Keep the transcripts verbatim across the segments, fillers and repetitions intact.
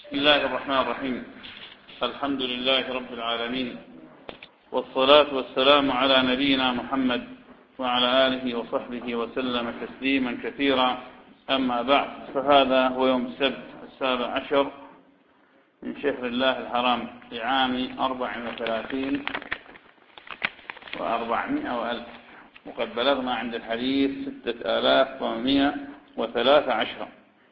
بسم الله الرحمن الرحيم. الحمد لله رب العالمين، والصلاة والسلام على نبينا محمد وعلى آله وصحبه وسلم تسليما كثيرا. أما بعد، فهذا هو يوم السبت السابع عشر من شهر الله الحرام لعام أربع وثلاثين وأربعمائة وألف، وقد بلغنا عند الحديث ستة آلاف ومائة وثلاثة عشر.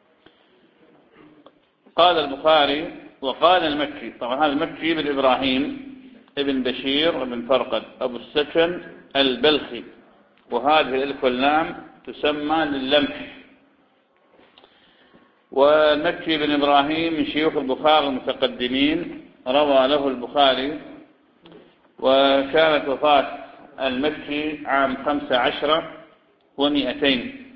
قال البخاري وقال المكي، طبعا هذا المكي بن إبراهيم ابن بشير ابن فرقد أبو السكن البلخي، وهذه الألف واللام تسمى لللمح. والمكي بن إبراهيم من شيوخ البخاري المتقدمين، روى له البخاري، وكانت وفاة المكي عام خمس عشر ومئتين.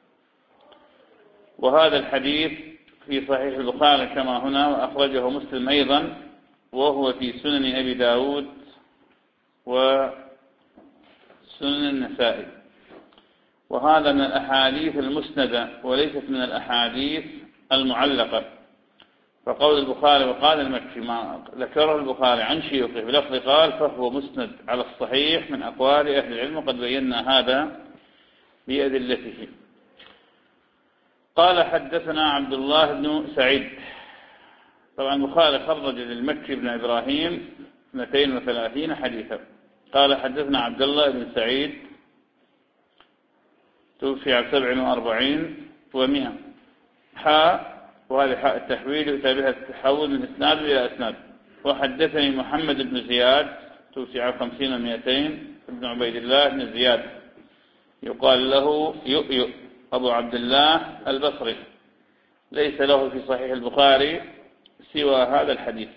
وهذا الحديث في صحيح البخاري كما هنا، وأخرجه مسلم أيضا، وهو في سنن أبي داود وسنن النسائي. وهذا من الأحاديث المسندة وليست من الأحاديث المعلقة. فقول البخاري وقال المكي ما ذكره البخاري عن شيوخه بلفظ قال فهو مسند على الصحيح من أقوال أهل العلم، وقد بينا هذا بأدلته. قال حدثنا عبد الله بن سعيد. طبعا البخاري خرج للمكي بن إبراهيم اثنتين وثلاثين حديثا. قال حدثنا عبد الله بن سعيد توفي عام سبع وأربعين ومئة، حاء، وهذه حاء التحويل يتابعها التحول من إسناد إلى إسناد. وحدثني محمد بن زياد توفي عام خمسين ومئتين، ابن عبيد الله بن زياد يقال له يؤيؤ أبو عبد الله البصري، ليس له في صحيح البخاري سوى هذا الحديث.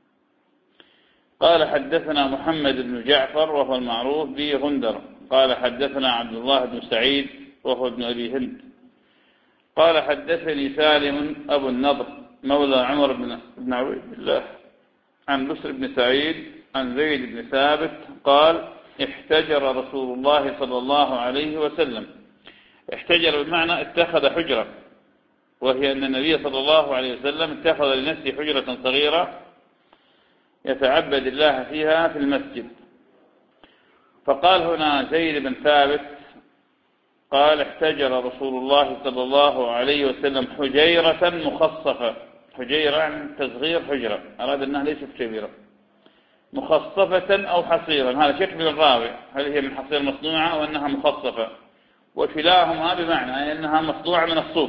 قال حدثنا محمد بن جعفر وهو المعروف بغندر. قال حدثنا عبد الله بن سعيد وهو ابن أبي هند. قال حدثني سالم أبو النضر مولى عمر بن عبيد الله عن بسر بن سعيد عن زيد بن ثابت قال احتجر رسول الله صلى الله عليه وسلم. احتجر بمعنى اتخذ حجرة، وهي أن النبي صلى الله عليه وسلم اتخذ لنفسه حجرة صغيرة يتعبد الله فيها في المسجد. فقال هنا زيد بن ثابت قال احتجر رسول الله صلى الله عليه وسلم حجيرة مخصفة. حجيرة يعني تصغير حجرة، أراد أنها ليست كبيرة، مخصفة أو حصيرا، هذا شك من الراوي هل هي من حصير مصنوعة أو أنها مخصفة، وكلاهما بمعنى أنها مصنوعة من الصوف.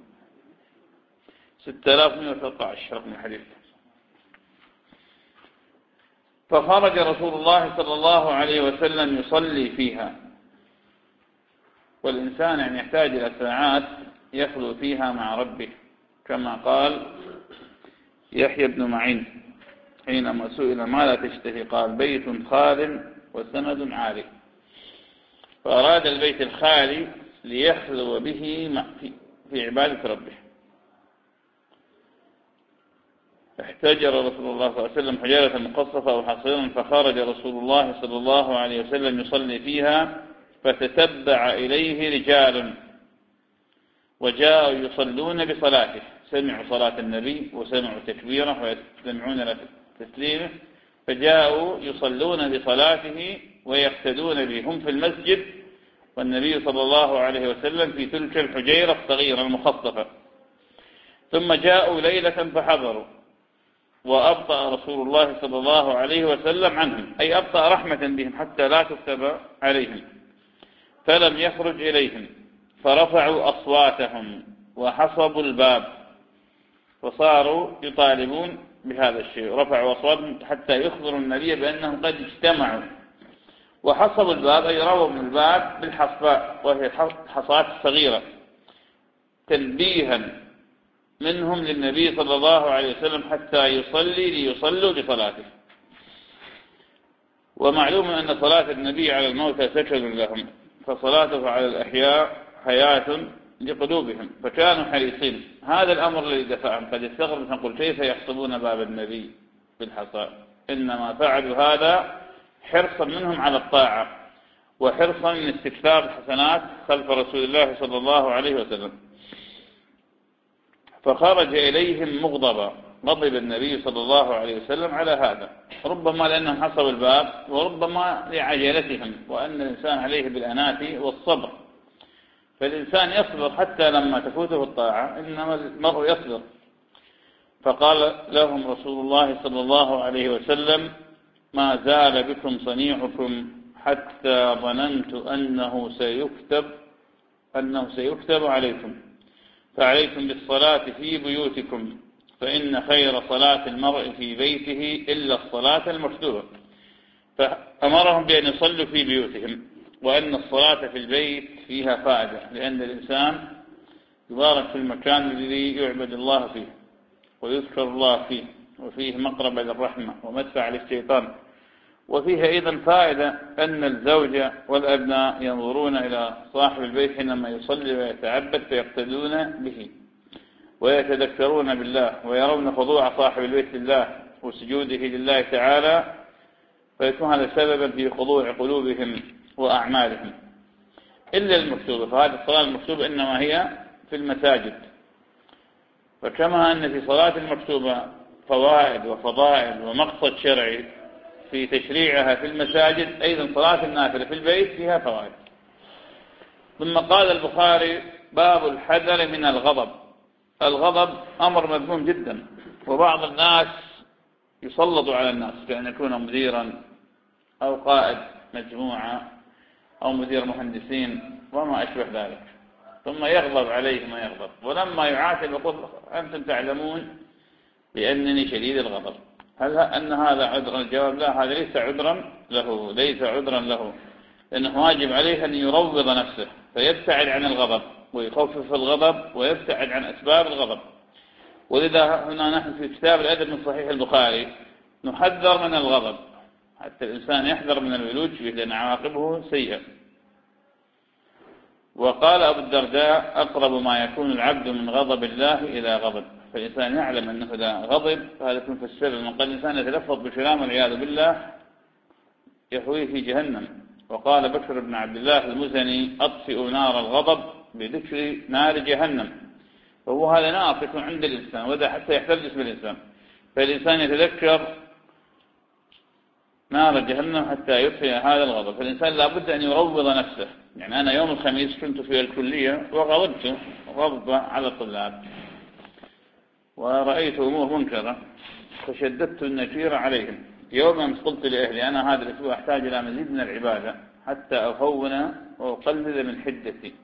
ستة آلاف ومئة وثلاثة عشر رقم الحديث. فخرج رسول الله صلى الله عليه وسلم يصلي فيها. والإنسان يعني يحتاج إلى ساعات يخلو فيها مع ربه، كما قال يحيى بن معين حينما سئل ما لا تشتهي قال بيت خال وسند عالي. فأراد البيت الخالي ليخلو به في عبادة ربه. احتجر رسول الله صلى الله عليه وسلم حجارة مقصفة أو حصيرا، فخرج رسول الله صلى الله عليه وسلم يصلي فيها، فتتبع إليه رجال وجاءوا يصلون بصلاته. سمعوا صلاة النبي وسمعوا تكبيره ويستمعون لتسليمه، فجاءوا يصلون بصلاته ويقتدون به. هم في المسجد والنبي صلى الله عليه وسلم في تلك الحجيرة الصغيرة المخصفة. ثم جاءوا ليلة فحضروا، وأبطأ رسول الله صلى الله عليه وسلم عنهم، أي أبطأ رحمة بهم حتى لا تكتب عليهم، فلم يخرج إليهم، فرفعوا أصواتهم وحصبوا الباب، وصاروا يطالبون بهذا الشيء. رفعوا أصواتهم حتى يخبروا النبي بأنهم قد اجتمعوا، وحصبوا الباب أي رووا من الباب بالحصباء، وهي الحصات الصغيرة، تنبيها منهم للنبي صلى الله عليه وسلم حتى يصلي ليصلوا بصلاته. ومعلوم أن صلاة النبي على الموتى سكن لهم، فصلاته على الأحياء حياة لقلوبهم، فكانوا حريصين. هذا الأمر الذي دفعهم. قد يستغرب نقول كيف يحصبون باب النبي بالحصى؟ إنما فعلوا هذا حرصا منهم على الطاعة، وحرصا من استكثار الحسنات خلف رسول الله صلى الله عليه وسلم. فخرج إليهم مغضبا، غضب النبي صلى الله عليه وسلم على هذا، ربما لأنهم حصروا الباب، وربما لعجلتهم، وأن الإنسان عليه بالأناة والصبر. فالإنسان يصبر حتى لما تفوته الطاعة، إنما المرء يصبر. فقال لهم رسول الله صلى الله عليه وسلم: ما زال بكم صنيعكم حتى ظننت أنه سيكتب أنه سيكتب عليكم، فعليكم بالصلاة في بيوتكم، فإن خير صلاة المرء في بيته إلا الصلاة المكتوبة. فأمرهم بأن يصلوا في بيوتهم، وأن الصلاة في البيت فيها فائدة، لأن الإنسان يبارك في المكان الذي يعبد الله فيه ويذكر الله فيه، وفيه مقربة للرحمة ومدفع للشيطان. وفيه أيضا فائدة أن الزوجة والأبناء ينظرون إلى صاحب البيت حينما يصلي ويتعبد، فيقتدون به ويتذكرون بالله، ويرون خضوع صاحب البيت لله وسجوده لله تعالى، فيكون هذا سببا في خضوع قلوبهم وأعمالهم. إلا المكتوبة، فهذه الصلاة المكتوبة إنما هي في المساجد. فكما أن في صلاة المكتوبة فوائد وفضائل ومقصد شرعي في تشريعها في المساجد، أيضا صلاة النافلة في البيت فيها فوائد. ثم قال البخاري: باب الحذر من الغضب. الغضب أمر مذموم جدا، وبعض الناس يسلط على الناس بأن يكون مديرا أو قائد مجموعة أو مدير مهندسين وما أشبه ذلك، ثم يغضب عليه ما يغضب، ولما يعاتب يقول: أنتم تعلمون بأنني شديد الغضب. هل أن هذا عذر؟ الجواب: لا، هذا ليس عذرا له، ليس عذرا له، لأنه واجب عليه أن يروض نفسه، فيبتعد عن الغضب ويخفف الغضب ويبتعد عن أسباب الغضب. ولذا هنا نحن في كتاب الأدب من صحيح البخاري نحذر من الغضب، حتى الإنسان يحذر من الولوج به، لأن عواقبه سيئة. وقال أبو الدرداء: أقرب ما يكون العبد من غضب الله إلى غضب. فالإنسان يعلم أنه إذا غضب فهذا يكون في السر، من قد الإنسان يتلفظ بكلام والعياذ بالله يهوي في جهنم. وقال بكر بن عبد الله المزني: أطفئ نار الغضب بذكر نار جهنم. فهو هذا نار يكون عند الإنسان، وإذا حتى يحتل اسم الإنسان، فالإنسان يتذكر نار جهنم حتى يطفئ هذا الغضب. فالإنسان لابد أن يروض نفسه. يعني أنا يوم الخميس كنت في الكلية وغضبت غضبة على الطلاب، ورأيت أمور منكرة فشددت النكير عليهم. يوما قلت لأهلي: أنا هذا الأسبوع أحتاج إلى مزيد من العبادة حتى أهون وأقلل من حدتي.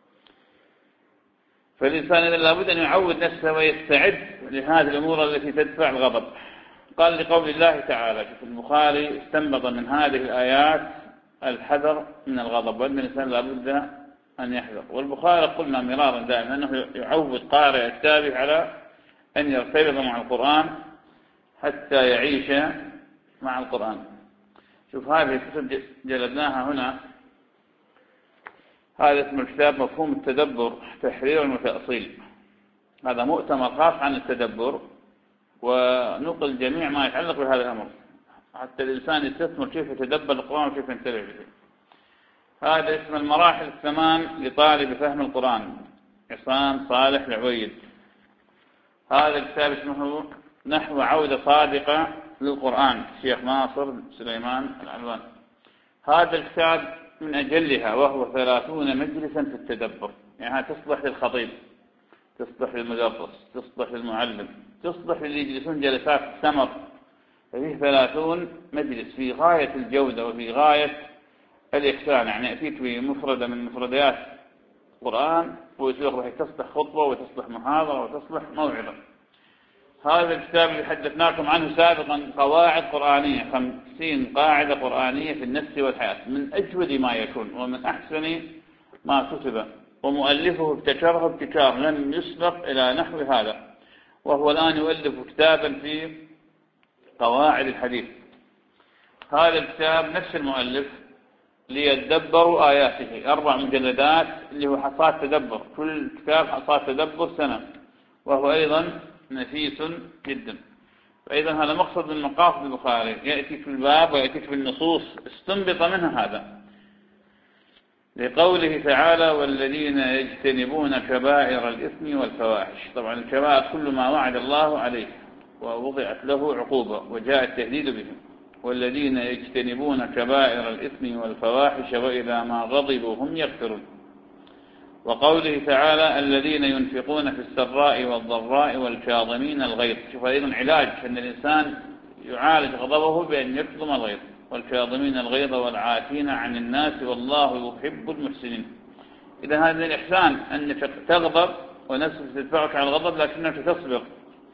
فالإنسان إذا لابد أن يعود نفسه ويستعد لهذه الأمور التي تدفع الغضب. قال لقول الله تعالى في البخاري استنبط من هذه الآيات الحذر من الغضب، وأن الإنسان لابد أن يحذر. والبخاري قلنا مرارا دائما أنه يعود قارئ التابع على أن يرتبط مع القرآن حتى يعيش مع القرآن. شوف هذه الكتب جلدناها هنا، هذا اسم الكتاب مفهوم التدبر تحرير وتأصيل. هذا مؤتمر خاص عن التدبر، ونقل جميع ما يتعلق بهذا الأمر حتى الإنسان يستثمر كيف يتدبر القرآن وكيف ينتبه به. هذا اسم المراحل الثمان لطالب فهم القرآن، عصام صالح العويد. هذا الكتاب اسمه نحو عودة صادقة للقرآن، الشيخ ناصر سليمان العلوان. هذا الكتاب من أجلها، وهو ثلاثون مجلسا في التدبر. يعني تصلح للخطيب، تصلح للمدرس، تصلح للمعلم، تصلح للي يجلسون جلسات السمر. ففيه ثلاثون مجلس في غاية الجودة وفي غاية الإحسان. يعني يأتيك بمفردة من مفردات القرآن ويسوق بحيث تصلح خطبة وتصلح محاضرة وتصلح موعظة. هذا الكتاب اللي حدثناكم عنه سابقا قواعد قرآنية، خمسين قاعدة قرآنية في النفس والحياة، من أجود ما يكون ومن أحسن ما كتب، ومؤلفه ابتكره ابتكار لم يسبق إلى نحو هذا. وهو الآن يؤلف كتابا في قواعد الحديث. هذا الكتاب نفس المؤلف ليتدبروا آياته، أربع مجلدات اللي هو حصاد تدبر، كل كتاب حصاد تدبر سنة، وهو أيضا نفيس جدا. فإذا هذا مقصد من مقاصد البخاري، يأتي في الباب ويأتي في النصوص استنبط منها هذا، لقوله تعالى: والذين يجتنبون كبائر الإثم والفواحش. طبعا الكبائر كل ما وعد الله عليه، ووضعت له عقوبة وجاء التهديد بهم. والذين يجتنبون كبائر الإثم والفواحش وإذا ما غضبوا هم يغفرون. وقوله تعالى الذين ينفقون في السراء والضراء والكاظمين الغيظ. شوف أيضا علاج أن الإنسان يعالج غضبه بأن يكظم الغيظ، والكاظمين الغيظ والعافين عن الناس والله يحب المحسنين. إذا هذا من الإحسان أنك تغضب ونفسك تدفعك على الغضب لكنك تصبر.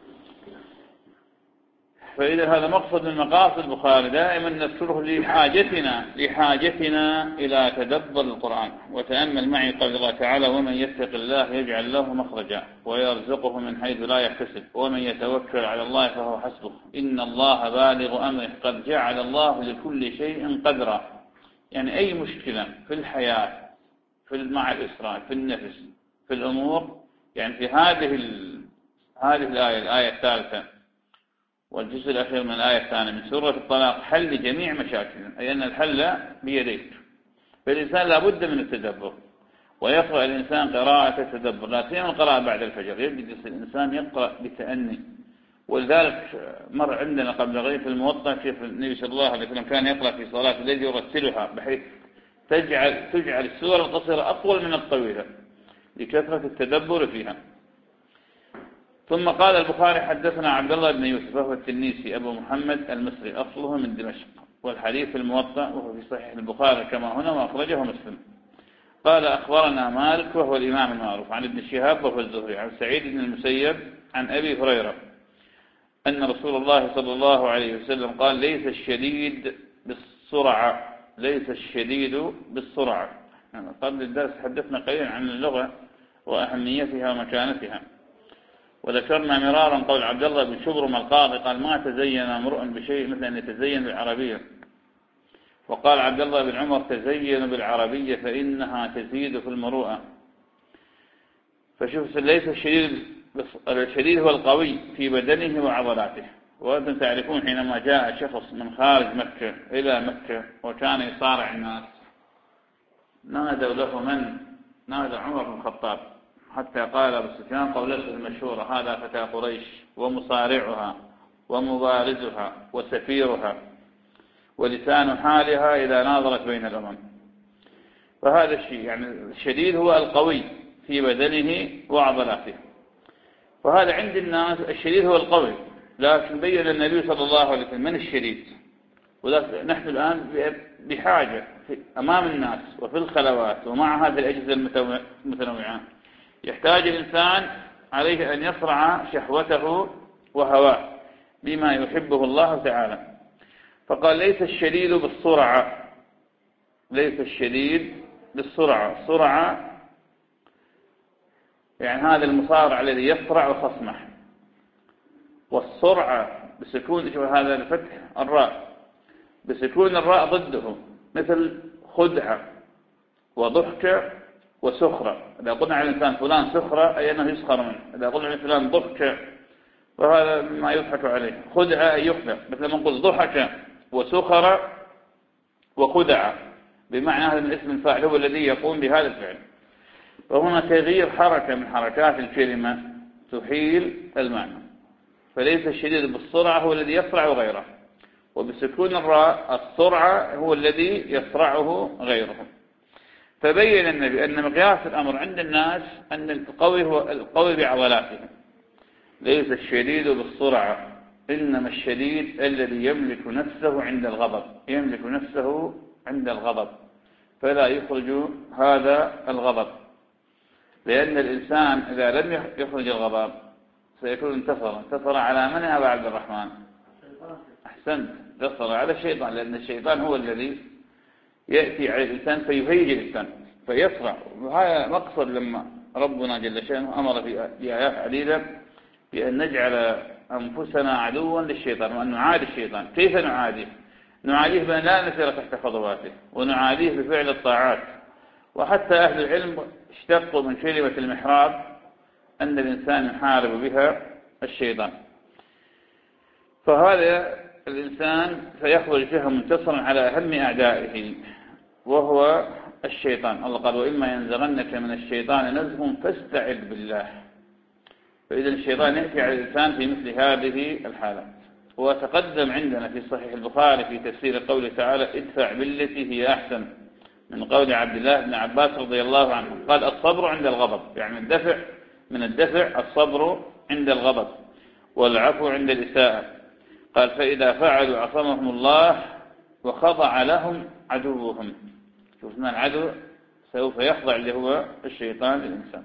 فإذا هذا مقصد من مقاصد البخاري دائما نذكره لحاجتنا لحاجتنا إلى تدبر القرآن. وتأمل معي قول الله تعالى ومن يتق الله يجعل له مخرجا ويرزقه من حيث لا يحتسب ومن يتوكل على الله فهو حسبه إن الله بالغ أمره قد جعل الله لكل شيء قدرا. يعني أي مشكلة في الحياة في مع الإسراء في النفس في الأمور، يعني في هذه هذه الآية الآية الثالثة والجزء الأخير من الآية الثانية من سورة الطلاق حل لجميع مشاكلنا، أي أن الحل بيديك. فالإنسان لابد من التدبر، ويقرأ الإنسان قراءة التدبر، لا سيما القراءة بعد الفجر. يجلس الإنسان يقرأ بتأني. ولذلك مر عندنا قبل غير في الموطأ كيف النبي صلى الله عليه وسلم كان يقرأ في صلاة الليل يرتلها بحيث تجعل تجعل السورة القصيرة أطول من الطويلة لكثرة التدبر فيها. ثم قال البخاري حدثنا عبد الله بن يوسف وهو التنيسي أبو محمد المصري أصله من دمشق، والحديث في الموطأ وهو في صحيح البخاري كما هنا وأخرجه مسلم. قال أخبرنا مالك وهو الإمام المعروف عن ابن شهاب وهو الزهري عن سعيد بن المسيب عن أبي هريرة أن رسول الله صلى الله عليه وسلم قال ليس الشديد بالسرعة ليس الشديد بالسرعة. قبل الدرس حدثنا قليلا عن اللغة وأهميتها ومكانتها، وذكرنا مرارا قول عبد الله بن شبرم القاضي قال ما تزين امرؤ بشيء مثل أن يتزين بالعربية. وقال عبد الله بن عمر تزين بالعربية فإنها تزيد في المروءة. فشوف ليس الشديد الشديد هو القوي في بدنه وعضلاته. وأنتم تعرفون حينما جاء شخص من خارج مكة إلى مكة وكان يصارع الناس نادوا له من؟ نادى عمر بن الخطاب، حتى قال أبو سفيان قولته المشهورة هذا فتى قريش ومصارعها ومبارزها وسفيرها ولسان حالها إذا ناظرت بين الأمم. فهذا الشيء يعني الشديد هو القوي في بدنه وعضلاته. فهذا عند الناس الشديد هو القوي، لكن بين النبي صلى الله عليه وسلم من الشديد. ولكن نحن الآن بحاجة أمام الناس وفي الخلوات ومع هذه الأجهزة المتنوعة يحتاج الإنسان عليه أن يصرع شهوته وهواه بما يحبه الله تعالى. فقال ليس الشديد بالسرعة ليس الشديد بالسرعة. سرعة يعني هذا المصارع الذي يصرع خصمه. والسرعة بسكون شوف هذا الفتح الراء بسكون الراء ضده مثل خدعة وضحكة وسخرة. إذا قلنا على الإنسان فلان سخرة أي أنه يسخر منه. إذا قلنا على فلان ضحكة وهذا ما يضحك عليه. خدعة أي يخدع، مثل ما نقول ضحكة وسخرة وخدعة بمعنى هذا من اسم الفاعل هو الذي يقوم بهذا الفعل. فهنا تغيير حركة من حركات الكلمة تحيل المعنى. فليس الشديد بالسرعة هو الذي يسرع غيره، وبسكون الراء السرعة هو الذي يسرعه غيره. فبين النبي أن مقياس الأمر عند الناس أن القوي هو القوي بعضلاته. ليس الشديد بالسرعة إنما الشديد الذي يملك نفسه عند الغضب يملك نفسه عند الغضب فلا يخرج هذا الغضب. لأن الإنسان إذا لم يخرج الغضب سيكون انتصر انتصر على من يا أبا عبد الرحمن؟ أحسنت، انتصر على الشيطان، لأن الشيطان هو الذي يأتي على الإنسان فيهيج الإنسان فيسرع. وهذا مقصد لما ربنا جل شأنه أمر في آيات عديدة بأن نجعل أنفسنا عدوا للشيطان وأن نعادي الشيطان. كيف نعاديه؟ نعاديه بأن لا نسير تحت خطواته ونعاديه بفعل الطاعات. وحتى أهل العلم اشتقوا من كلمة المحراب أن الإنسان يحارب بها الشيطان. فهذا الإنسان سيخرج فيها منتصرا على أهم أعدائه وهو الشيطان. الله قال وإما ينزغنك من الشيطان نزغ فاستعذ بالله فإذا الشيطان يأتي على الإنسان في مثل هذه الحالات. وتقدم عندنا في صحيح البخاري في تفسير قوله تعالى ادفع بالتي هي أحسن من قول عبد الله بن عباس رضي الله عنه قال الصبر عند الغضب، يعني الدفع من الدفع الصبر عند الغضب والعفو عند الإساءة. قال فإذا فعلوا عصمهم الله وخضع لهم عدوهم. شوفنا العدو سوف يخضع اللي هو الشيطان للإنسان.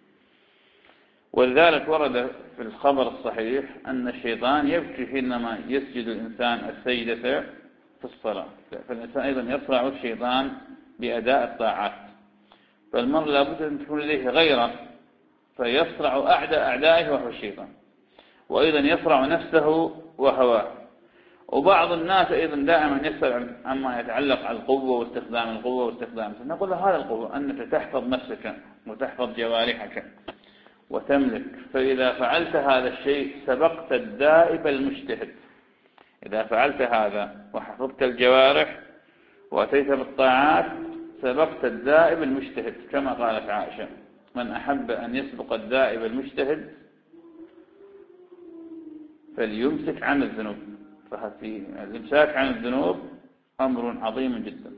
ولذلك ورد في الخبر الصحيح أن الشيطان يبكي حينما يسجد الإنسان السجدة في الصلاة، فالإنسان أيضا يصرع الشيطان بأداء الطاعات، فالمرء لابد أن تكون لديه غيرة فيصرع أعدى أعدائه وهو الشيطان، وأيضا يصرع نفسه وهواه. وبعض الناس أيضا دائما يسأل عما يتعلق على القوة واستخدام القوة واستخدام، نقول له هذا القوة أنك تحفظ نفسك وتحفظ جوارحك وتملك، فإذا فعلت هذا الشيء سبقت الدائب المجتهد. إذا فعلت هذا وحفظت الجوارح وأتيت بالطاعات سبقت الدائب المجتهد، كما قالت عائشة من أحب أن يسبق الدائب المجتهد فليمسك عن الذنوب. فهذه الإمساك عن الذنوب أمر عظيم جدا.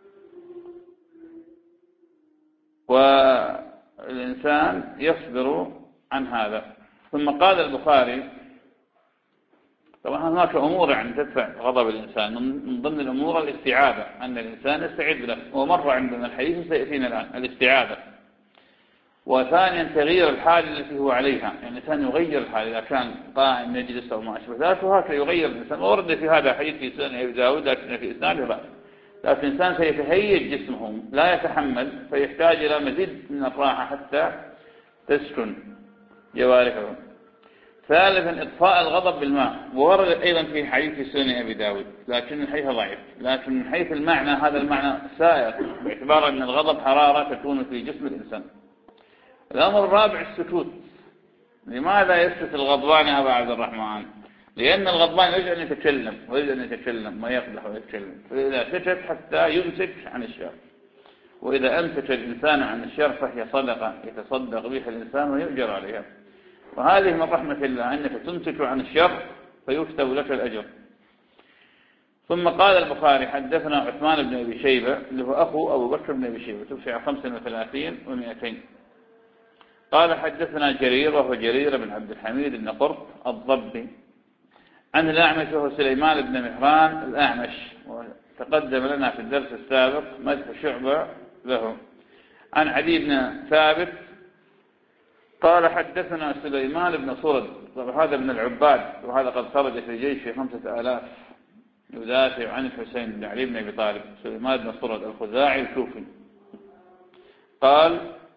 والإنسان يصبر عن هذا. ثم قال البخاري طبعا هناك أمور يعني تدفع غضب الإنسان، من ضمن الأمور الاستعاذة، أن الإنسان يستعيذ بالله، ومر عندنا الحديث سيأتينا الآن الاستعاذة. وثانيا تغيير الحال التي هو عليها، يعني الإنسان يغير الحال إذا كان قائم يجلس أو ما أشبه ذلك، وهكذا يغير الإنسان. ورد في هذا حديث في سنن أبي داود لكن في إسناده بأس، لكن الإنسان سيتهيج جسمه لا يتحمل فيحتاج إلى مزيد من الراحة حتى تسكن جوارحه. ثالثا إطفاء الغضب بالماء، وورد أيضا في حديث في سنن أبي داود لكن الحديث ضعيف، لكن من حيث المعنى هذا المعنى سائر، باعتبار أن الغضب حرارة تكون في جسم الإنسان. الأمر الرابع السكوت. لماذا يسكت الغضبان يا أبا عبد الرحمن؟ لأن الغضبان يجب أن يتكلم ويجب أن يتكلم ويقدح ويتكلم، فإذا سكت حتى يمسك عن الشر، وإذا أمسك الإنسان عن الشر فهي صدقة يتصدق بها الإنسان ويؤجر عليها. وهذه من رحمة الله أنك تمسك عن الشر فيكتب لك الأجر. ثم قال البخاري حدثنا عثمان بن أبي شيبة اللي هو أخو أبو بكر بن أبي شيبة توفي خمسة وثلاثين ومئتين. قال حدثنا جرير وهو جرير بن عبد الحميد بن قرط الضبي عن الأعمش وهو سليمان بن مهران الأعمش، وتقدم لنا في الدرس السابق مدح شعبة له. عن عدي بن ثابت قال حدثنا سليمان بن صرد، هذا من العباد، وهذا قد خرج في جيش في خمسة آلاف يدافع عن الحسين بن علي بن أبي طالب. سليمان بن صرد الخزاعي الكوفي قال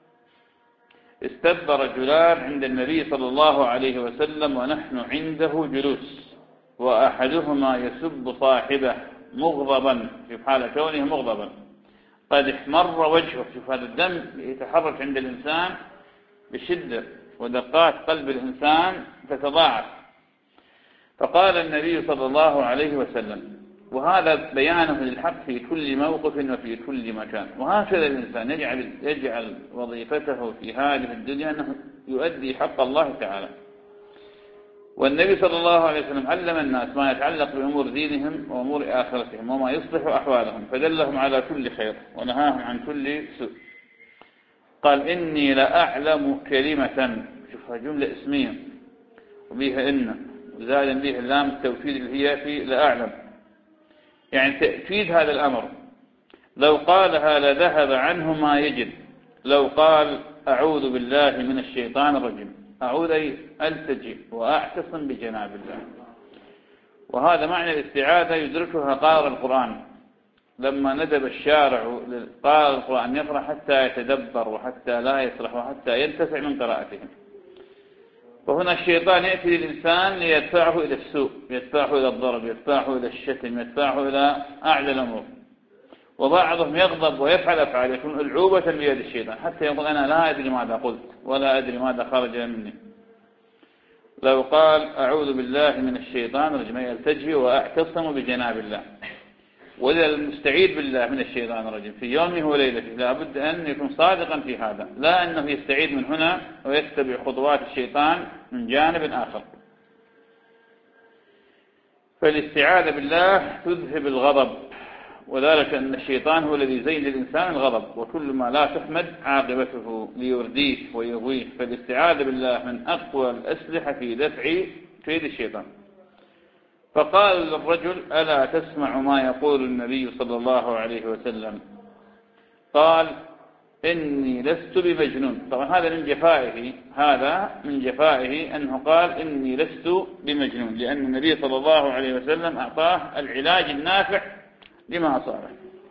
استب رجلان عند النبي صلى الله عليه وسلم ونحن عنده جلوس، وأحدهما يسب صاحبه مغضبا في حال كونه مغضبا قد احمر وجهه. شوف هذا الدم يتحرك عند الإنسان بشدة ودقات قلب الإنسان تتضاعف. فقال النبي صلى الله عليه وسلم، وهذا بيانه للحق في كل موقف وفي كل مكان، وهكذا الإنسان يجعل, يجعل وظيفته في هذه الدنيا أنه يؤدي حق الله تعالى. والنبي صلى الله عليه وسلم علم الناس ما يتعلق بأمور دينهم وأمور آخرتهم وما يصلح أحوالهم، فدلهم على كل خير ونهاهم عن كل سوء. قال إني لأعلم كلمة، شوفها جملة اسمية وبيها إن وزاد بها اللام التوكيد اللي هي في لأعلم، يعني تأكيد هذا الأمر. لو قالها لذهب عنه ما يجد. لو قال أعوذ بالله من الشيطان الرجيم، أعوذ أي ألتجئ وأعتصم بجناب الله. وهذا معنى الاستعاذة يدركها قارئ القرآن لما ندب الشارع قارئ القرآن يقرأ حتى يتدبر وحتى لا يسرح وحتى ينتفع من قراءته. وهنا الشيطان يأتي للإنسان ليدفعه إلى السوء، يدفعه إلى الضرب، يدفعه إلى الشتم، يدفعه إلى أعلى الأمور. وبعضهم يغضب ويفعل أفعال يكون ألعوبة بيد الشيطان حتى يقول أنا لا أدري ماذا قلت ولا أدري ماذا خرج مني. لو قال أعوذ بالله من الشيطان الرجيم يلتجئ وأعتصم بجناب الله. وإذا المستعيد بالله من الشيطان الرجيم في يومه وليلته لابد أن يكون صادقا في هذا، لا أنه يستعيد من هنا ويتبع خطوات الشيطان من جانب آخر. فالاستعاذة بالله تذهب الغضب، وذلك أن الشيطان هو الذي يزين للإنسان الغضب، وكل ما لا تحمد عاقبته ليرديه ويغويه. فالاستعاذة بالله من أقوى الأسلحة في دفع كيد الشيطان. فقال للرجل: ألا تسمع ما يقول النبي صلى الله عليه وسلم؟ قال: إني لست بمجنون. طبعا هذا من جفائه، هذا من جفائه أنه قال إني لست بمجنون، لأن النبي صلى الله عليه وسلم أعطاه العلاج النافع لما أصابه.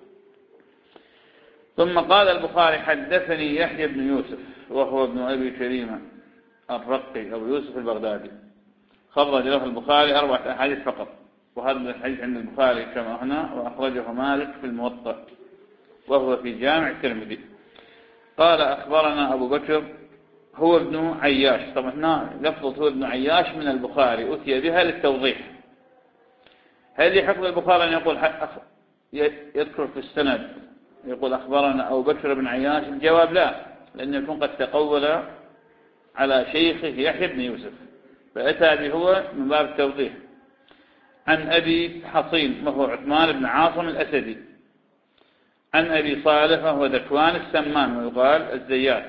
ثم قال البخاري: حدثني يحيى بن يوسف وهو ابن أبي كريمة الرقي أو يوسف البغدادي، خرج له البخاري أربعة أحاديث فقط، وهذا الحديث عند البخاري كما هنا، وأخرجه مالك في الموطأ وهو في جامع الترمذي. قال: أخبرنا أبو بكر هو ابن عياش. طبعا هنا لفظة هو ابن عياش من البخاري أتي بها للتوضيح. هل يحق البخاري أن يقول يذكر في السند يقول أخبرنا أبو بكر بن عياش؟ الجواب لا، لأنه يكون قد تقول على شيخه يحيى بن يوسف، فأتى به هو من باب التوضيح. عن أبي حصين وهو عثمان بن عاصم الأسدي، عن أبي صالح وهو ذكوان السمان ويقال الزيات.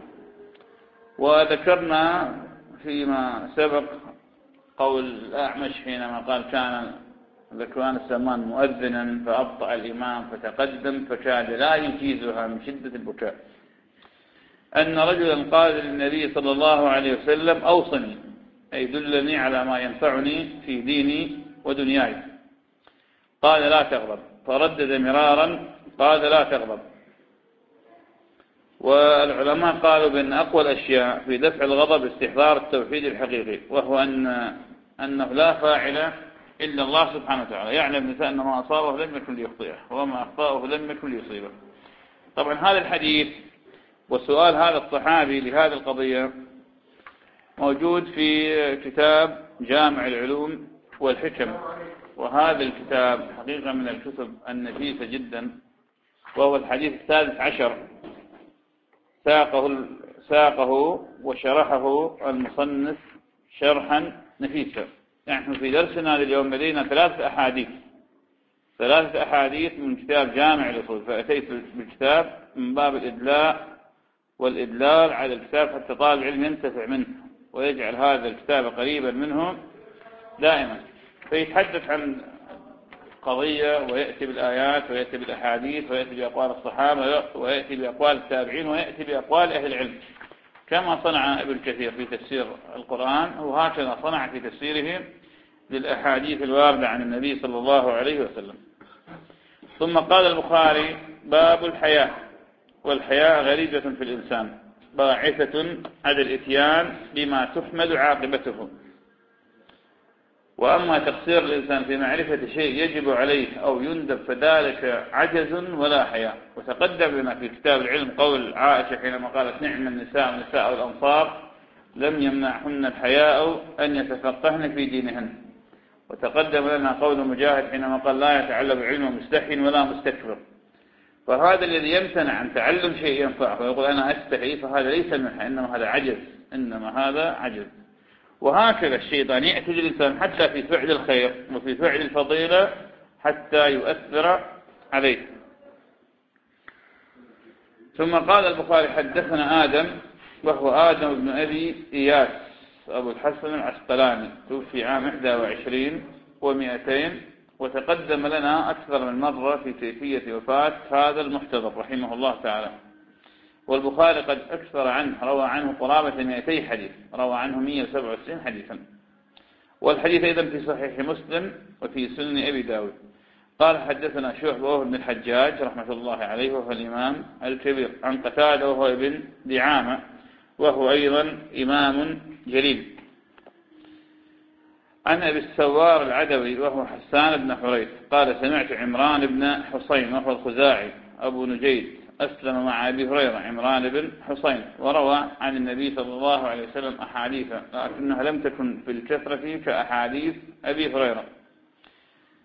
وذكرنا فيما سبق قول الأعمش حينما قال: كان ذكوان السمان مؤذنا فأبطأ الإمام فتقدم فكاد لا يجيزها من شدة البكاء، أن رجلا قال للنبي صلى الله عليه وسلم: أوصني، أي دلني على ما ينفعني في ديني ودنياي. قال: لا تغضب. فردد مرارا قال: لا تغضب. والعلماء قالوا بأن أقوى الأشياء في دفع الغضب استحضار التوحيد الحقيقي، وهو أن أنه لا فاعل إلا الله سبحانه وتعالى، يعلم الإنسان أن ما أصابه لم يكن ليخطئه وما أخطأه لم يكن ليصيبه. طبعا هذا الحديث وسؤال هذا الصحابي لهذه القضية موجود في كتاب جامع العلوم والحكم، وهذا الكتاب حقيقة من الكتب النفيسة جدا، وهو الحديث الثالث عشر، ساقه ساقه وشرحه المصنف شرحا نفيسا. نحن في درسنا اليوم لدينا ثلاثة أحاديث ثلاثة أحاديث من كتاب جامع الأصول، فأتيت بالكتاب من باب الإدلاء والإدلال على الكتاب حتى طالب العلم ينتفع منه ويجعل هذا الكتاب قريبا منه دائما، فيتحدث عن قضية ويأتي بالآيات ويأتي بالأحاديث ويأتي بأقوال الصحابة ويأتي بأقوال التابعين ويأتي بأقوال أهل العلم، كما صنع ابن كثير في تفسير القرآن، وهكذا صنع في تفسيره للأحاديث الواردة عن النبي صلى الله عليه وسلم. ثم قال البخاري: باب الحياء. والحياء غريزة في الإنسان باعثة على الإتيان بما تحمد عاقبته، وأما تقصير الإنسان في معرفة شيء يجب عليه أو يندب فذلك عجز ولا حياء. وتقدم لنا في كتاب العلم قول عائشة حينما قالت: نعم النساء نساء الأنصار لم يمنعهن الحياء أن يتفقهن في دينهن. وتقدم لنا قول مجاهد حينما قال: لا يتعلم علم مستحي ولا مستكبر. فهذا الذي يمتنع عن تعلم شيء ينفعه ويقول أنا أستحي، فهذا ليس المنحى، إنما هذا عجز، إنما هذا عجز. وهكذا الشيطان يأتي للإنسان حتى في فعل الخير وفي فعل الفضيلة حتى يؤثر عليه. ثم قال البخاري: حدثنا آدم وهو آدم بن أبي إياس أبو الحسن العسقلاني، توفي عام إحدى وعشرين ومئتين، وتقدم لنا أكثر من مرة في كيفية وفاة هذا المحتضر رحمه الله تعالى. والبخاري قد أكثر عنه، روى عنه قرابة مئتي حديث، روى عنه مئة وسبعة وتسعين حديثا. والحديث أيضا في صحيح مسلم وفي سنن أبي داود. قال: حدثنا شعبة وهو ابن الحجاج رحمة الله عليه وهو الإمام الكبير، عن قتادة وهو ابن دعامة وهو أيضا إمام جليل، عن أبي السوار العدوي وهو حسان بن حريث قال: سمعت عمران بن حسين وهو الخزاعي أبو نجيد أسلم مع أبي هريرة، عمران بن حسين، وروى عن النبي صلى الله عليه وسلم أحاديثا لكنها لم تكن في الكثرة كأحاديث أبي هريرة.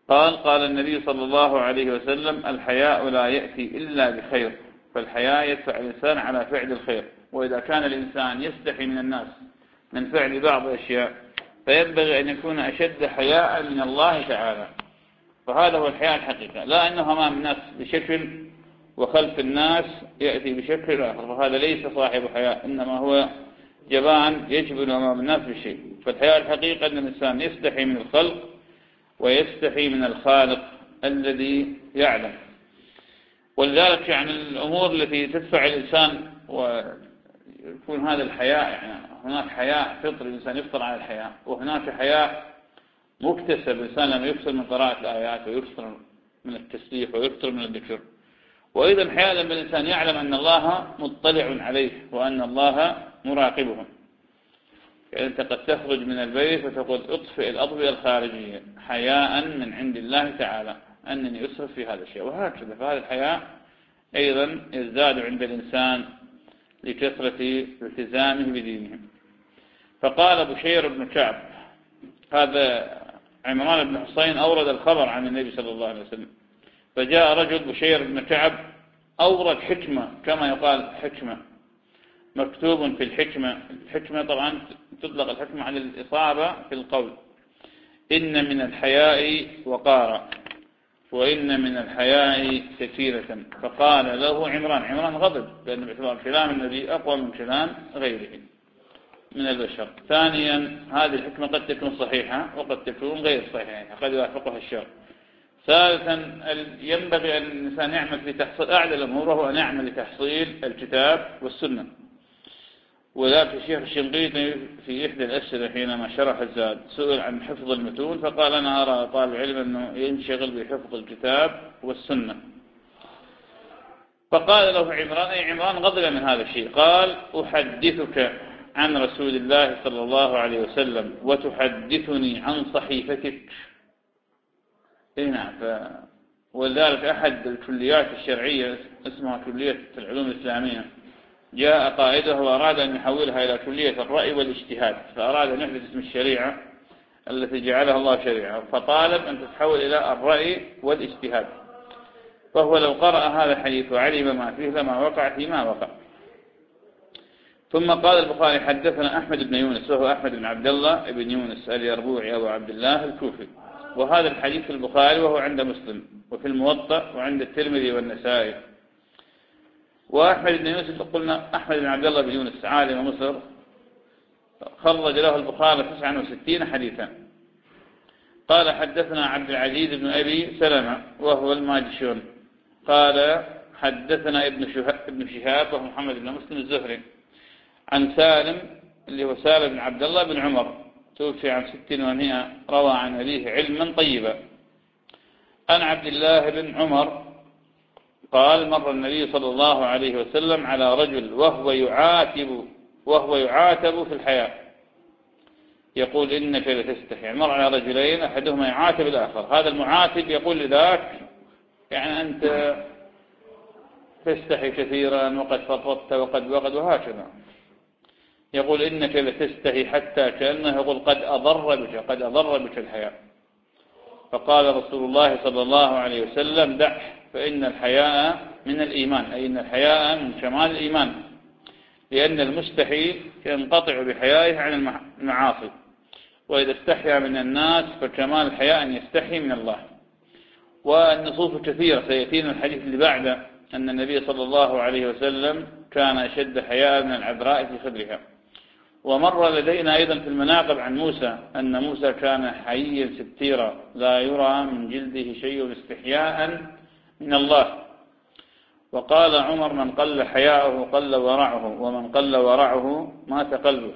قال قال النبي صلى الله عليه وسلم: الحياء لا يأتي إلا بخير، فالحياء يدفع الإنسان على فعل الخير. وإذا كان الإنسان يستحي من الناس من فعل بعض الأشياء فينبغي أن يكون أشد حياء من الله تعالى. فهذا هو الحياء الحقيقة، لا أنه أمام الناس بشكل وخلف الناس يأتي بشكل آخر، فهذا ليس صاحب حياء، إنما هو جبان يجبن أمام الناس بشيء. فالحياء الحقيقة أن الإنسان يستحي من الخلق ويستحي من الخالق الذي يعلم. ولذلك يعني الأمور التي تدفع الإنسان ويكون هذا الحياء، يعني هناك حياء فطري الإنسان يفطر على الحياء، وهناك حياء مكتسب الإنسان لما يكثر من قراءة الآيات ويكثر من التسبيح ويكثر من الذكر. وأيضا الحياء لما الإنسان يعلم أن الله مطلع عليه وأن الله مراقبه. يعني أنت قد تخرج من البيت وتقول: اطفئ الأضوية الخارجية حياء من عند الله تعالى أنني أسرف في هذا الشيء، وهكذا. فهذا الحياء أيضا يزداد عند الإنسان لكثرة التزامه بدينه. فقال بشير بن كعب، هذا عمران بن حسين أورد الخبر عن النبي صلى الله عليه وسلم، فجاء رجل بشير بن كعب أورد حكمة، كما يقال حكمة مكتوب في الحكمة. الحكمة طبعا تطلق الحكمة على الإصابة في القول. إن من الحياء وقارا، وإن من الحياء سكينة. فقال له عمران، عمران غضب لأن باعتبار كلام النبي أقوى من كلام غيره من البشر. ثانيا هذه الحكمة قد تكون صحيحة وقد تكون غير صحيحة، قد يوافقها الشر. ثالثا ينبغي أن الإنسان يعمل في تحصيل أعلى الأمور، وهو أن يعمل لتحصيل الكتاب والسنة. وذلك الشيخ الشنقيطي في إحدى الأسئلة حينما شرح الزاد سئل عن حفظ المتون، فقال: أنا أرى طالب العلم أنه ينشغل بحفظ الكتاب والسنة. فقال له عمران، أي عمران غضب من هذا الشيء، قال: أحدثك عن رسول الله صلى الله عليه وسلم وتحدثني عن صحيفتك. إيه نعم. ف... ولذلك أحد الكليات الشرعية اسمها كلية العلوم الإسلامية جاء قائده وأراد أن يحولها إلى كلية الرأي والاجتهاد، فأراد أن يحدث اسم الشريعة التي جعلها الله شريعة، فطالب أن تتحول إلى الرأي والاجتهاد. فهو لو قرأ هذا الحديث وعلم ما فيه لما وقع فيما وقع. ثم قال البخاري: حدثنا أحمد بن يونس، وهو أحمد بن عبد الله بن يونس اليربوعي أبو عبد الله الكوفي. وهذا الحديث في البخاري وهو عند مسلم وفي الموطأ وعند الترمذي والنسائي. وأحمد بن يونس قلنا أحمد بن عبد الله بن يونس عالم مصر، خرج له البخاري تسعة وستين حديثا. قال: حدثنا عبد العزيز بن أبي سلمة وهو الماجشون قال: حدثنا ابن شهاب وهو محمد بن مسلم الزهري عن سالم اللي هو سالم بن عبد الله بن عمر، توفي عن ست ومائة، روى عن أبيه علما طيبا. عن عبد الله بن عمر قال: مر النبي صلى الله عليه وسلم على رجل وهو يعاتب وهو يعاتب في الحياة، يقول: إنك لتستحي. يعني مر على رجلين أحدهما يعاتب الآخر، هذا المعاتب يقول لذاك: يعني أنت تستحي كثيرا وقد فطرت وقد وقد وهكذا. يقول: إنك لتستحي، حتى كأنه يقول: قد أضر بك قد أضر بك الحياء. فقال رسول الله صلى الله عليه وسلم: دعه، فإن الحياء من الإيمان، أي إن الحياء من كمال الإيمان، لأن المستحي ينقطع بحيائه عن المعاصي، وإذا استحيا من الناس فكمال الحياء أن يستحي من الله. والنصوص كثيرة، سيأتينا الحديث اللي بعده أن النبي صلى الله عليه وسلم كان أشد حياء من العذراء في خدرها. ومر لدينا أيضا في المناقب عن موسى أن موسى كان حييا ستيرا لا يرى من جلده شيء استحياء من الله. وقال عمر: من قل حياءه قل ورعه، ومن قل ورعه مات قلبه.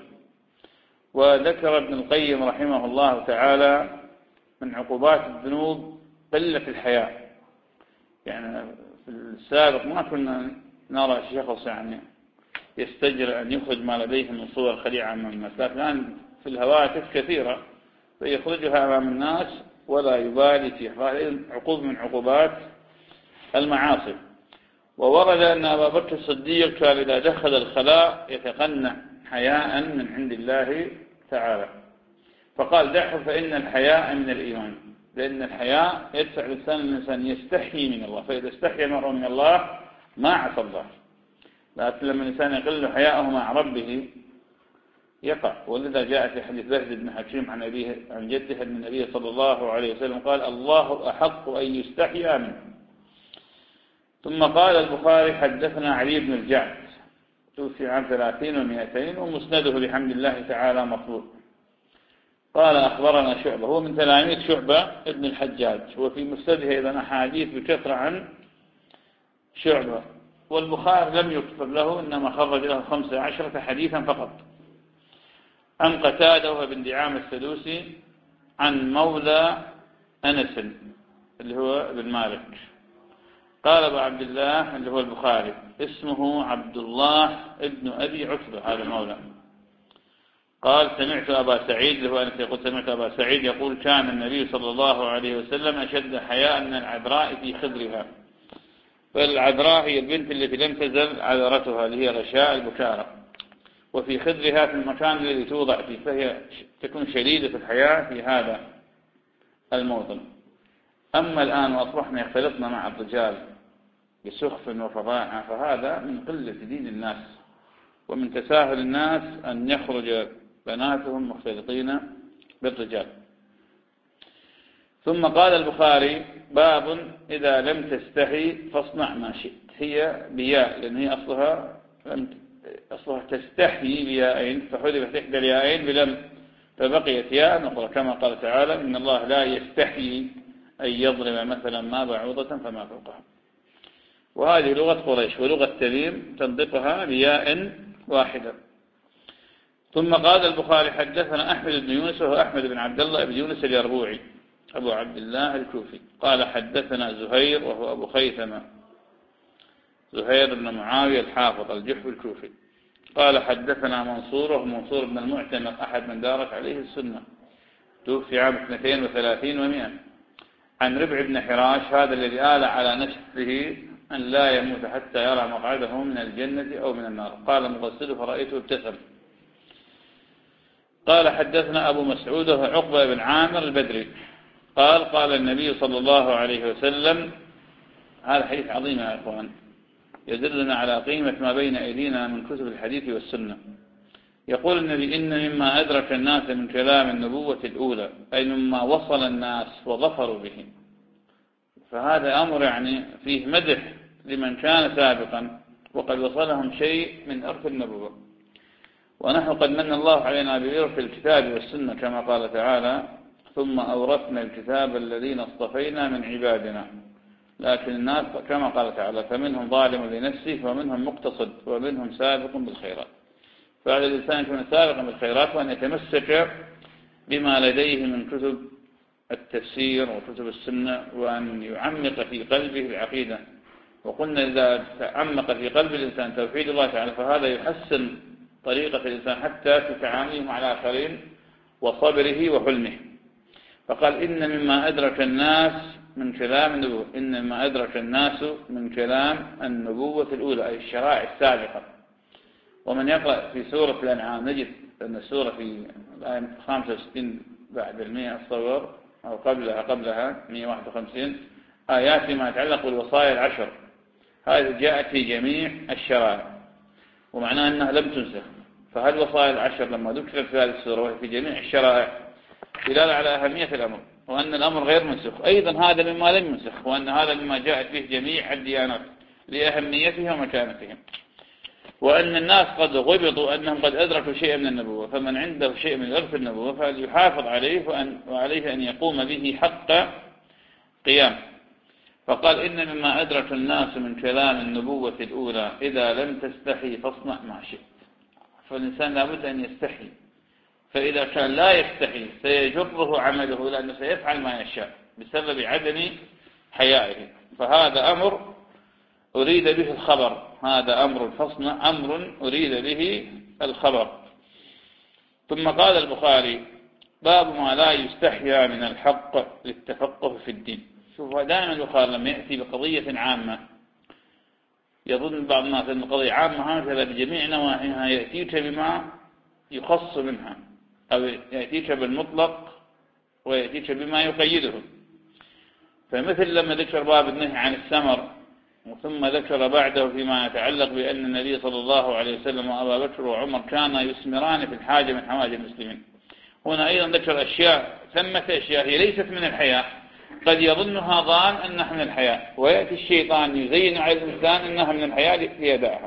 وذكر ابن القيم رحمه الله تعالى من عقوبات الذنوب قلة الحياء. يعني في السابق ما كنا نرى شخص يعني يستجر أن يخرج ما لديه من صور خليعة من الناس، لكن الآن في الهواتف كثيرة فيخرجها أمام الناس ولا يبالي فيها. هذه عقوب من عقوبات المعاصي. وورد أن أبا بكر الصديق كان إذا دخل الخلاء يتقنع حياء من عند الله تعالى، فقال: دعه، فإن الحياء من الإيمان. لأن الحياء يدفع الإنسان الإنسان يستحي من الله، فإذا استحي المرء من الله ما عصى الله. لكن لما الإنسان يقل حياءه مع ربه يقع. ولذا جاء في حديث بهز بن حكيم عن أبيه عن جده أن النبي صلى الله عليه وسلم قال: الله أحق أن يستحيا منه. ثم قال البخاري: حدثنا علي بن الجعد، توفي عام ثلاثين ومئتين، ومسنده بحمد الله تعالى مطلوب. قال: أخبرنا شعبة، هو من تلاميذ شعبة ابن الحجاج، وفي مسنده أيضا أحاديث بكثرة عن شعبة، والبخاري لم يكتب له، إنما خرج له خمسة عشرة حديثا فقط. عن قتادة وابن دعامة السدوسي عن مولى أنس اللي هو ابن مالك. قال أبو عبد الله اللي هو البخاري اسمه عبد الله ابن أبي عتبة، هذا مولى. قال: سمعت أبا سعيد اللي هو أنس يقول: سمعت أبا سعيد يقول: كان النبي صلى الله عليه وسلم أشد حياء من العذراء في خدرها. فالعذراء هي البنت التي لم تزل عذرتها اللي هي غشاء البكارة، وفي خدرها في المكان الذي توضع فيه، فهي تكون شديدة الحياة في هذا الموطن. أما الآن وأصبحنا يختلطنا مع الرجال بسخف وفظاعة، فهذا من قلة دين الناس ومن تساهل الناس أن يخرج بناتهم مختلطين بالرجال. ثم قال البخاري: باب إذا لم تستحي فاصنع ما شئت. هي بياء لأن هي أصلها أصلها تستحي بياءين، فحذفت إحدى الياءين بلم فبقيت ياء نقرأ كما قال تعالى: إن الله لا يستحي أن يضرب مثلا ما بعوضة فما فوقها. وهذه لغة قريش، ولغة تميم تنطقها بياء واحدة. ثم قال البخاري: حدثنا أحمد بن يونس، وهو أحمد بن عبد الله بن يونس اليربوعي أبو عبد الله الكوفي. قال: حدثنا زهير وهو أبو خيثمة، زهير بن معاوية الحافظ الجحف الكوفي. قال: حدثنا منصور وهو منصور بن المعتمر أحد من دارت عليه السنة، توفي عام اثنتين وثلاثين ومئة. عن ربع بن حراش، هذا الذي آل على نفسه أن لا يموت حتى يرى مقعده من الجنة أو من النار. قال مغسله فرأيته ابتسم. قال: حدثنا أبو مسعود وهو عقبة بن عامر البدري قال: قال النبي صلى الله عليه وسلم، هذا حديث عظيم يا إخوان، يدلنا على قيمة ما بين أيدينا من كتب الحديث والسنة. يقول النبي: إن مما أدرك الناس من كلام النبوة الأولى، أي مما وصل الناس وظفروا به. فهذا أمر يعني فيه مدح لمن كان سابقا وقد وصلهم شيء من إرث النبوة. ونحن قد من الله علينا بإرث الكتاب والسنة كما قال تعالى: ثم أورثنا الكتاب الذين اصطفينا من عبادنا. لكن الناس كما قال تعالى: فمنهم ظالم لنفسه ومنهم مقتصد ومنهم سابق بالخيرات. فعلى الإنسان يكون سابقا بالخيرات وأن يتمسك بما لديه من كتب التفسير وكتب السنة، وأن يعمق في قلبه العقيدة. وقلنا إذا تعمق في قلب الإنسان توحيد الله تعالى فهذا يحسن طريقة الإنسان حتى في تعامله مع الآخرين وصبره وحلمه. فقال: إن مما أدرك الناس من كلام النبوة، إن مما أدرك الناس من كلام النبوة الأولى، أي الشرائع السابقة. ومن يقرأ في سورة الأنعام نجد أن السورة في الآية خمسة وستين بعد المئة الصور أو قبلها قبلها مئة وواحد وخمسين آيات فيما يتعلق بالوصايا العشر. هذه جاءت في جميع الشرائع، ومعناه أنها لم تنسخ. فهل وصايا العشر لما ذكرت في هذه السورة وهي في جميع الشرائع دلالة على أهمية الأمر، وأن الأمر غير منسخ. أيضا هذا مما لم ينسخ، وأن هذا مما جاءت به جميع الديانات لأهميتها ومكانتهم. وأن الناس قد غبطوا أنهم قد أدركوا شيئا من النبوة، فمن عنده شيء من إرث النبوة فليحافظ عليه، وأن وعليه أن يقوم به حق قيام. فقال: إن مما أدرك الناس من كلام النبوة الأولى إذا لم تستحي فاصنع ما شئت. فالإنسان لابد أن يستحي، فإذا كان لا يستحي سيجره عمله لأنه سيفعل ما يشاء بسبب عدم حيائه. فهذا أمر أريد به الخبر، هذا أمر فاصنع أمر أريد به الخبر. ثم قال البخاري: باب ما لا يستحيا من الحق للتفقه في الدين. شوفوا دائما البخاري لما يأتي بقضية عامة يظن بعض الناس أن القضية عامة هكذا بجميع نواحيها، يأتيك بما يخص منها، أو يأتيك بالمطلق ويأتيك بما يقيده. فمثل لما ذكر باب النهي عن السمر ثم ذكر بعده فيما يتعلق بأن النبي صلى الله عليه وسلم وأبا بكر وعمر كانا يثمران في الحاجة من حوائج المسلمين. هنا أيضا ذكر أشياء، ثمة أشياء هي ليست من الحياء، قد يظنها ظان أنها من الحياء، ويأتي الشيطان يزين على الإنسان أنها من الحياء ليدعها.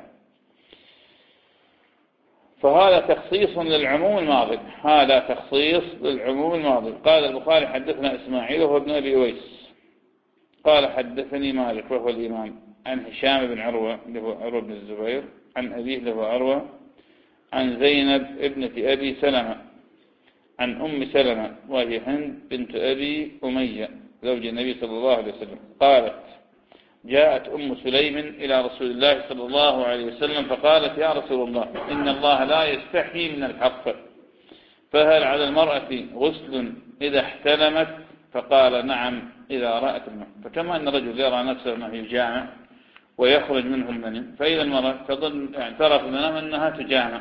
فهذا تخصيص للعموم الماضي، هذا تخصيص للعموم الماضي. قال البخاري حدثنا إسماعيل وهو ابن أبي أويس قال حدثني مالك وهو الإمام عن هشام بن عروة له عروة بن الزبير عن أبيه له عروة عن زينب ابنة أبي سلمة عن أم سلمة وهي هند بنت أبي أمية زوج النبي صلى الله عليه وسلم قالت جاءت أم سليم إلى رسول الله صلى الله عليه وسلم فقالت يا رسول الله إن الله لا يستحي من الحق، فهل على المرأة غسل إذا احتلمت؟ فقال نعم إذا رأت الماء. فكما أن الرجل يرى نفسه أنه يجامع ويخرج منه المني، فإذا المرأة تظن يعني ترى في المنام أنها تجامع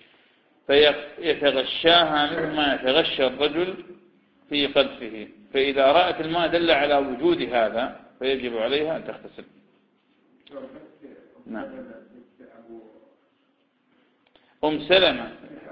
فيتغشاها مثل ما يتغشى الرجل في قذفه، فإذا رأت الماء دل على وجود هذا فيجب عليها أن تغتسل. نعم. أم سلمة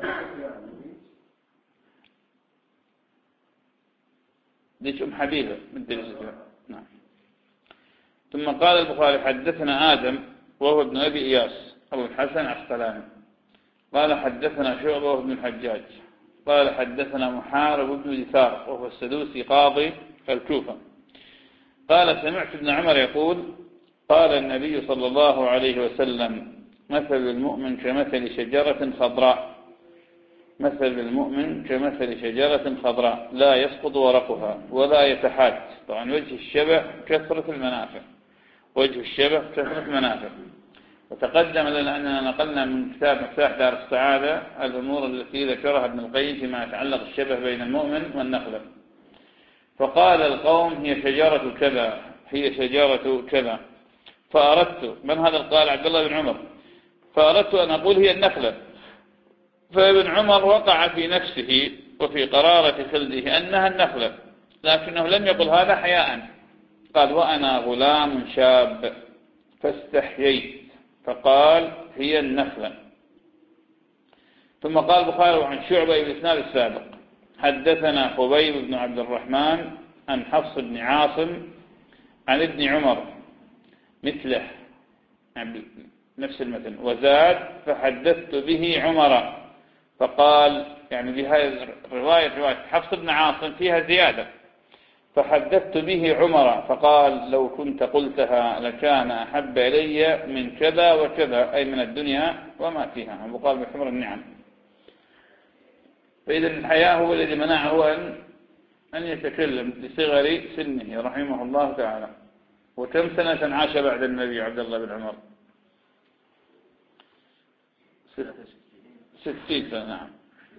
ليش أم حبيبة من دلسة. نعم. ثم قال البخاري حدثنا آدم وهو ابن أبي إياس أبو الحسن عسقلاني قال حدثنا شعبة وهو ابن الحجاج قال حدثنا محارب بن دثار وهو السدوسي قاضي الكوفة قال سمعت ابن عمر يقول قال النبي صلى الله عليه وسلم مثل المؤمن كمثل شجرة خضراء مثل المؤمن كمثل شجرة خضراء لا يسقط ورقها ولا يتحات. طبعا وجه الشبه كثرة المنافع، وجه الشبه كثرة المنافع. وتقدم لنا أننا نقلنا من كتاب مفتاح دار السعادة الأمور التي ذكرها ابن القيم فيما يتعلق الشبه بين المؤمن والنخلة. فقال القوم هي شجرة كذا هي شجرة كذا، فأردت من هذا قال عبد الله بن عمر فأردت أن أقول هي النخلة، فابن عمر وقع في نفسه وفي قرارة خلده أنها النخلة، لكنه لم يقل هذا حياء، قال وأنا غلام شاب فاستحييت فقال هي النخلة. ثم قال البخاري عن شعبة بالإسناد السابق حدثنا خبيب بن عبد الرحمن عن حفص بن عاصم عن ابن عمر مثله نفس المثل وزاد فحدثت به عمر، فقال يعني بهذه الرواية رواية حفص بن عاصم فيها زيادة فحدثت به عمر فقال لو كنت قلتها لكان أحب إلي من كذا وكذا أي من الدنيا وما فيها أبو قال بحمر النعم. فإذا الحياة هو الذي منعه أن أن يتكلم لصغر سنه رحمه الله تعالى. وكم سنة عاش بعد النبي عبد الله بن عمر؟ ستين سنة. نعم.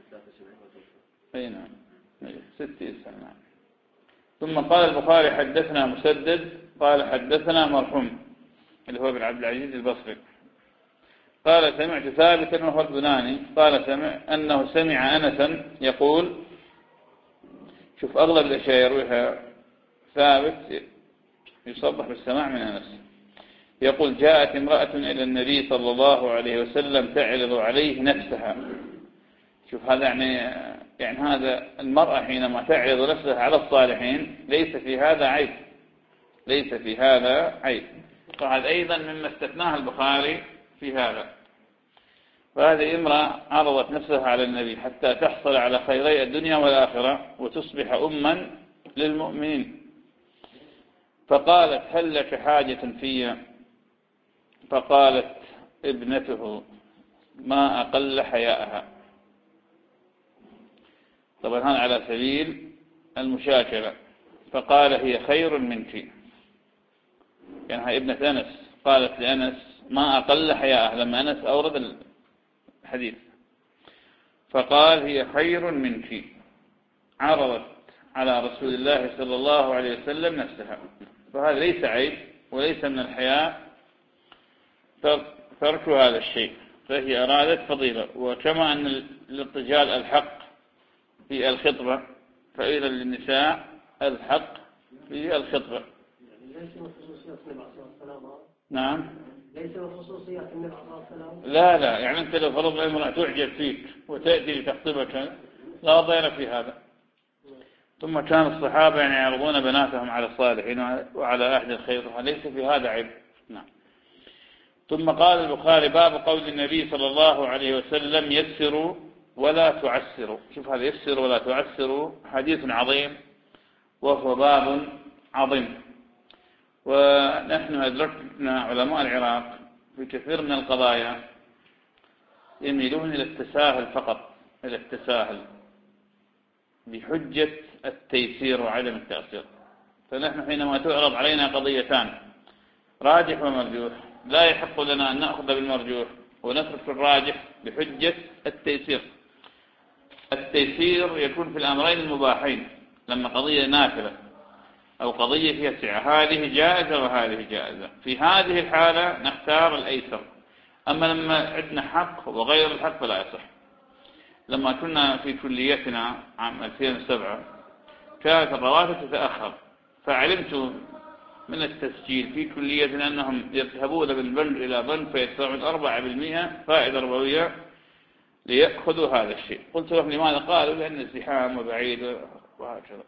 أي نعم ستين سنة. نعم. ثم قال البخاري حدثنا مسدد قال حدثنا مرحوم اللي هو بن عبد العزيز البصري قال سمعت ثابتا وهو البناني قال سمع أنه سمع أنسا يقول، شوف أغلب الأشياء يرويها ثابت يصبح بالسماع من أنس، يقول جاءت امرأة إلى النبي صلى الله عليه وسلم تعرض عليه نفسها. شوف هذا يعني يعني هذا المرأة حينما تعرض نفسها على الصالحين ليس في هذا عيب، ليس في هذا عيب. وهذا أيضا مما استثناه البخاري في هذا. فهذه امرأة عرضت نفسها على النبي حتى تحصل على خيري الدنيا والآخرة وتصبح أما للمؤمنين، فقالت هل لك حاجة في؟ فقالت ابنته ما أقل حياءها. طبعا هذا على سبيل المشاكلة. فقال هي خير منك، يعني هي ابنة أنس قالت لأنس ما أقل حياءها لما أنس أورد الحديث، فقال هي خير منك، عرضت على رسول الله صلى الله عليه وسلم نفسها. فهذا ليس عيب وليس من الحياء ترك هذا الشيء، فهي أرادت فضيلة. وكما أن للرجال الحق في الخطبة فإذا للنساء الحق في الخطبة، ليس من خصوصيات النبي عليه الصلاة والسلام. نعم. ليس من خصوصيات النبي عليه الصلاة والسلام. لا لا، يعني أنت لو فرضنا امرأة تعجب فيك وتأتي لتخطبك لا ضير في هذا. ثم كان الصحابة يعني يعرضون بناتهم على الصالحين وعلى أهل الخير، وليس في هذا عيب. نعم. ثم قال البخاري: باب قول النبي صلى الله عليه وسلم: يسروا ولا تعسروا. شوف هذا، يسروا ولا تعسروا، حديث عظيم وهو باب عظيم. ونحن أدركنا علماء العراق في كثير من القضايا يميلون إلى التساهل فقط، إلى التساهل بحجة التيسير وعدم التأثير. فنحن حينما تعرض علينا قضيتان راجح ومرجوح لا يحق لنا أن نأخذ بالمرجوح ونترك الراجح بحجة التيسير. التيسير يكون في الأمرين المباحين، لما قضية نافلة أو قضية فيها سعة، هذه جائزة وهذه جائزة، في هذه الحالة نختار الأيسر. أما لما عندنا حق وغير الحق فلا يصح. لما كنا في كليتنا عام ألفين وسبعة كانت الرواتب تتأخر، فعلمت من التسجيل في كليتنا أنهم يذهبون من بند إلى بند فيدفعون أربعة بالمئة فائدة ربوية ليأخذوا هذا الشيء. قلت لهم لماذا؟ قالوا لأن الزحام وبعيد وهكذا.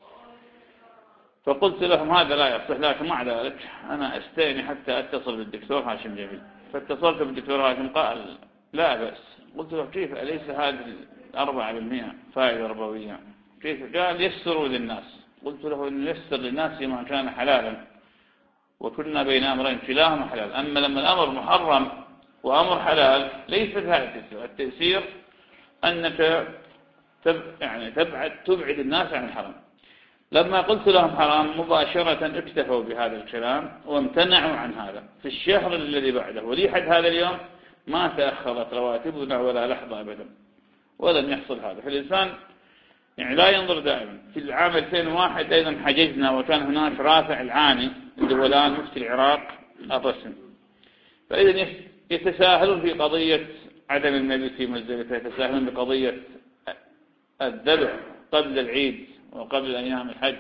فقلت لهم هذا لا يصح، لكن مع ذلك أنا أستأني حتى أتصل بالدكتور هاشم جميل. فاتصلت بالدكتور هاشم قال لا بأس. قلت له كيف أليس هذه الأربعة بالمئة فائدة ربوية؟ كيف؟ قال يسروا للناس. قلت له إن يسر للناس فيما كان حلالا، وكنا بين أمرين كلاهما حلال. أما لما الأمر محرم وأمر حلال ليس هذا التيسير. التيسير أنك تب يعني تبعد تبعد الناس عن الحرام. لما قلت لهم حرام مباشرة اكتفوا بهذا الكلام وامتنعوا عن هذا. في الشهر الذي بعده ولي حد هذا اليوم ما تأخرت رواتبنا ولا لحظة أبدا، ولم يحصل هذا. فالإنسان يعني لا ينظر دائما. في العام ألفين وواحد أيضا حججنا وكان هناك رافع العاني اللي هو الآن مفتي العراق الرسمي. فإذا يتساهلون في قضية عدم المبيت في مزدلفة، يتساهلون بقضية الذبح قبل العيد وقبل أيام الحج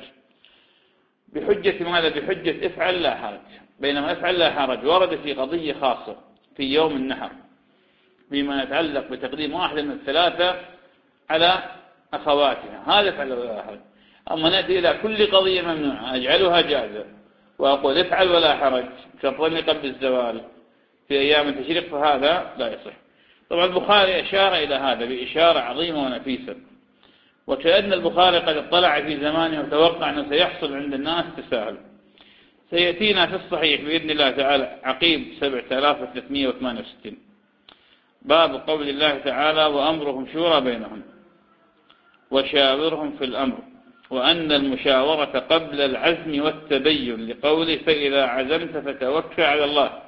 بحجة ماذا؟ بحجة افعل لا حرج. بينما افعل لا حرج ورد في قضية خاصة في يوم النحر بما يتعلق بتقديم واحدة من الثلاثة على أخواتها، هذا افعل ولا حرج. أما نأتي إلى كل قضية ممنوعة أجعلها جائزة وأقول افعل ولا حرج كالرمي قبل الزوال في أيام التشريق، فهذا لا يصح. طبعا البخاري أشار إلى هذا بإشارة عظيمة ونفيسة، وكأن البخاري قد اطلع في زمانه وتوقع أنه سيحصل عند الناس تساهل. سيأتينا في الصحيح بإذن الله تعالى عقيب سبعة آلاف وثلاثمائة وثمانية وستين باب قول الله تعالى: وأمرهم شورى بينهم وشاورهم في الأمر، وأن المشاورة قبل العزم والتبين، لقوله: فإذا عزمت فتوكل على الله.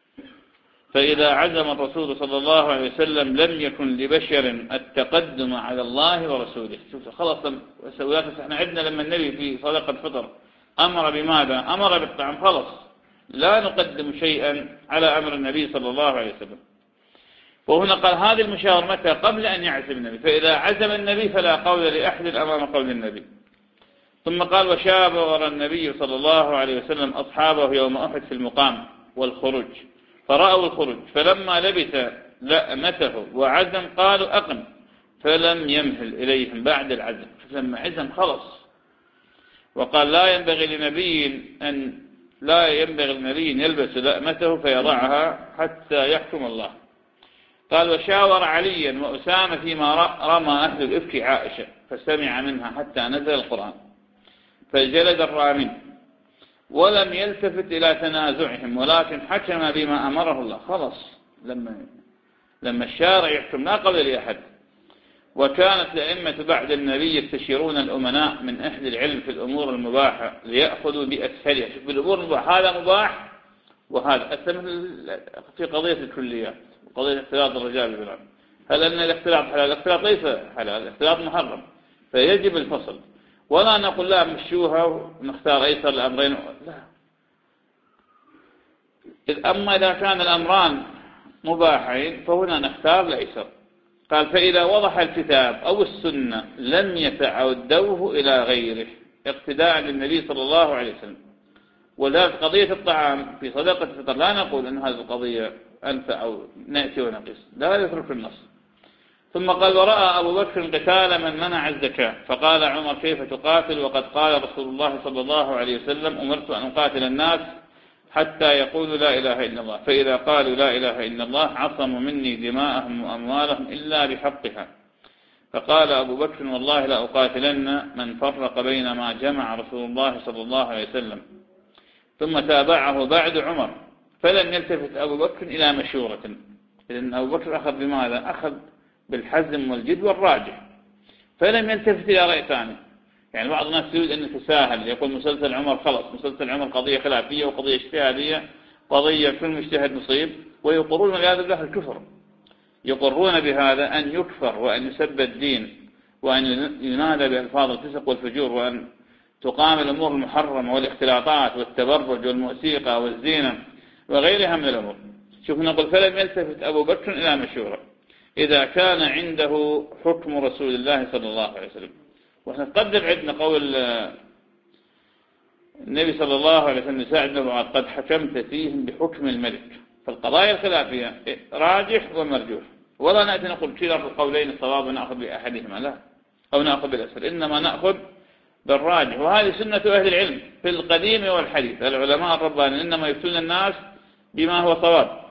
فإذا عزم الرسول صلى الله عليه وسلم لم يكن لبشر التقدم على الله ورسوله. شوف خلاص سويات احنا عندنا لما النبي في صدقة الفطر أمر بماذا؟ أمر بالطعام، خلاص لا نقدم شيئا على أمر النبي صلى الله عليه وسلم. وهنا قال هذه المشاورة متى؟ قبل أن يعزم النبي. فإذا عزم النبي فلا قول لأحد أمام قول النبي. ثم قال: وشاور النبي صلى الله عليه وسلم أصحابه يوم أحد في المقام والخروج، فرأوا الخروج، فلما لبث لأمته وعزم قالوا أقم، فلم يمهل إليهم بعد العزم. لما عزم خلص. وقال: لا ينبغي لنبي أن لا ينبغي لنبي أن يلبس لأمته فيضعها حتى يحكم الله. قال: وشاور عليا وأسامة فيما رمى أهل الإفك عائشة فسمع منها حتى نزل القرآن فجلد الرامين، ولم يلتفت إلى تنازعهم ولكن حكم بما أمره الله. خلص لما لما الشارع يحكم لا قبل لأحد. وكانت الأئمة بعد النبي يستشيرون الأمناء من أهل العلم في الأمور المباحة ليأخذوا بأسهلها. شوف بالأمور المباحة هذا مباح وهذا أسهل. في قضية الكليات وقضية اختلاط الرجال بالرجال، هل أن الاختلاط حلال؟ الاختلاط ليس حلال، الاختلاط محرم، فيجب الفصل. ولا نقول لا مشوها ونختار أيسر الأمرين، لا. أما إذا كان الأمران مباحين فهنا نختار الأيسر. قال: فإذا وضح الكتاب أو السنة لم يتعدوه إلى غيره اقتداء للنبي صلى الله عليه وسلم. ولذلك قضية الطعام في صدقة الفطر لا نقول أن هذه القضية أنفع أو نأتي ونقص، لا يذكر في النص. ثم قال ورأى أبو بكر قتال من منع الزكاة، فقال عمر كيف تقاتل وقد قال رسول الله صلى الله عليه وسلم أمرت أن أقاتل الناس حتى يقولوا لا إله إلا الله، فإذا قالوا لا إله إلا الله عصموا مني دماءهم وأموالهم إلا بحقها. فقال أبو بكر والله لا أقاتلن من فرق بين ما جمع رسول الله صلى الله عليه وسلم. ثم تابعه بعد عمر فلم يلتفت أبو بكر إلى مشورة، لأن أبو بكر أخذ بماذا؟ أخذ بالحزم والجد والراجح، فلم يلتفت إلى رأي ثاني. يعني بعض الناس يريد أن يتساهل، يقول مسلسل عمر خلص، مسلسل عمر قضية خلافية وقضية اجتهادية، قضية كل مجتهد مصيب، ويقرون والعياذ بالله الكفر، يقرون بهذا أن يكفر وأن يسب الدين وأن ينادى بألفاظ الفسق والفجور وأن تقام الأمور المحرمة والاختلاطات والتبرج والموسيقى والزينة وغيرها من الأمور. شوف نقول فلم يلتفت أبو بكر إلى مشورة إذا كان عنده حكم رسول الله صلى الله عليه وسلم. وإحنا تقدم عندنا قول النبي صلى الله عليه وسلم سعد بن معاذ قد حكمت فيهم بحكم الملك. فالقضايا الخلافية راجح ومرجوح، ولا نأتي نقول كلا في القولين الصواب ونأخذ بأحدهما، لا، أو نأخذ بالأسفل، إنما نأخذ بالراجح. وهذه سنة أهل العلم في القديم والحديث، العلماء الربانيين إنما يفتون الناس بما هو صواب.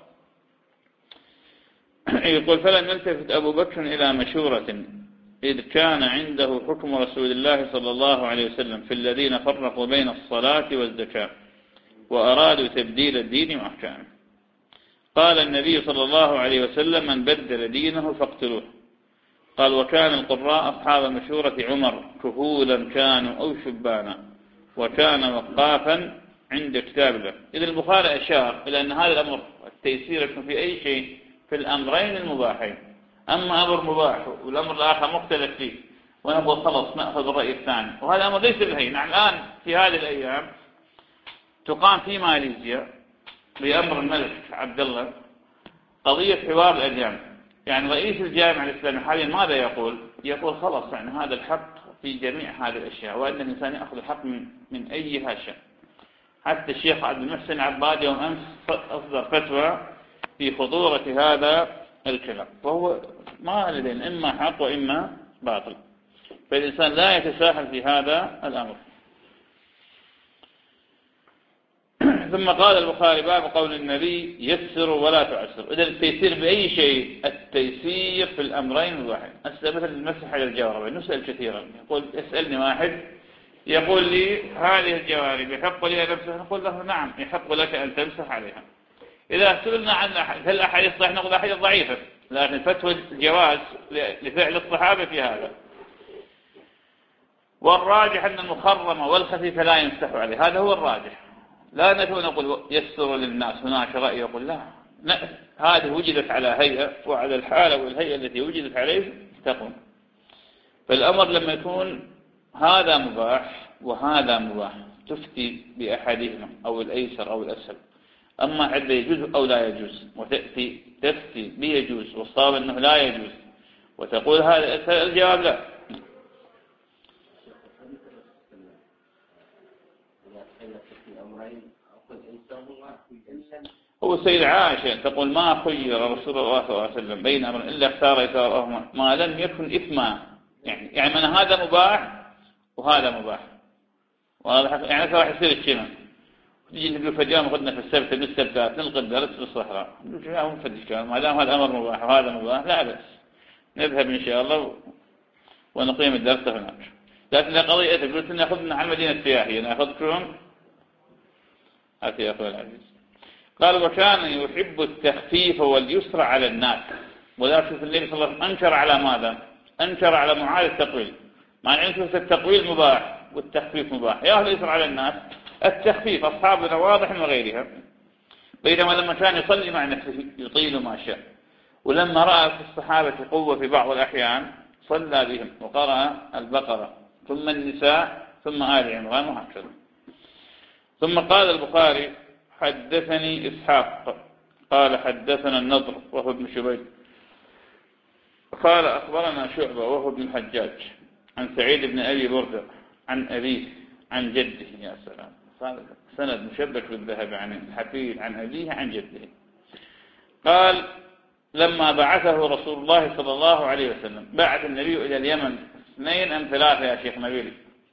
يقول فلم يلتفت أبو بكر إلى مشورة إذ كان عنده حكم رسول الله صلى الله عليه وسلم في الذين فرقوا بين الصلاة والزكاة وأرادوا تبديل الدين وأحكامه. قال النبي صلى الله عليه وسلم من بدل دينه فاقتلوه. قال وكان القراء أصحاب مشورة عمر كهولا كانوا أو شبانا، وكان وقافا عند كتاب الله. إذا البخاري أشار إلى أن هذا الأمر التيسير يكون في أي شيء في الأمرين المباحين. أما أمر مباح والأمر الآخر مختلف فيه ونقول خلص نأخذ الرأي الثاني، وهذا أمر ليس بالهين. نعم الآن في هذه الأيام تقام في ماليزيا بأمر الملك عبد الله قضية حوار الأديان. يعني رئيس الجامعة الإسلامية حاليا ماذا يقول؟ يقول خلص يعني هذا الحق في جميع هذه الأشياء، وأن الإنسان يأخذ الحق من, من أي هاشة. حتى الشيخ عبد المحسن العبادي يوم أمس أصدر فتوى في خطورة هذا الكلام، وهو ما لدينا إما حق وإما باطل، فالإنسان لا يتساهل في هذا الأمر. ثم قال البخاري باب قول النبي يسروا ولا تعسروا. إذا التيسير بأي شيء؟ التيسير في الأمرين الواحد. أسأل مثل المسح على الجوارب، نسأل كثيرا، يقول يسألني واحد يقول لي هذه الجوارب يحق لي أن أمسح؟ نقول له نعم يحق لك أن تمسح عليها. إذا سئلنا عن هل الأحاديث صحيحة نقول أحاديث ضعيفة، لكن فتوى الجواز لفعل الصحابة في هذا. والراجح أن المخرمة والخفيفة لا يمسح عليه، هذا هو الراجح. لا نكون نقول يسر للناس، هناك رأي يقول لا, لا هذه وجدت على هيئة وعلى الحالة والهيئة التي وجدت عليه تقوم. فالأمر لما يكون هذا مباح وهذا مباح تفتي بأحدهما أو الأيسر أو الأسهل. أما عد يجوز أو لا يجوز وتأتي تفتي بيجوز والصواب أنه لا يجوز وتقول هذا أسهل، الجواب لا. هو سيد عائشة تقول ما خير رسول الله صلى الله عليه وسلم بين أمر إلا اختار يسارهما ما لم يكن إثما. يعني يعني من هذا مباح وهذا مباح، وهذا يعني راح يصير الشمع. تجي نقول فجأة خدنا في السبت من السبتات نلقي الدرس في الصحراء، نقول يا هم فدش ما دام هذا أمر مباح وهذا مباح لا بأس نذهب إن شاء الله ونقيم الدرس هناك. لكن قضية قلت نأخذنا على المدينة السياحية نأخذكم هاتي يا أخوي العزيز. قال وكان يحب التخفيف واليسر على الناس، وذلك في النبي صلى الله عليه وسلم أنكر على ماذا؟ أنكر على معاد التقويل، مع أن التقويل مباح والتخفيف مباح. يا أهل اليسر على الناس التخفيف أصحابنا واضح وغيرها، بينما لما كان يصلي مع نفسه يطيل ما شاء، ولما رأى في الصحابة قوة في بعض الأحيان صلى بهم وقرأ البقرة ثم النساء ثم آل عمران وهكذا. ثم قال البخاري حدثني إسحاق قال حدثنا النضر وهو ابن شبيب قال أخبرنا شعبة وهو ابن الحجاج عن سعيد بن أبي بردة عن أبيه عن جده. يا سلام، سند مشبك بالذهب عن الحفيد عن أبيه عن جده. قال لما بعثه رسول الله صلى الله عليه وسلم، بعث النبي إلى اليمن اثنين أم ثلاثة يا شيخ نبيل؟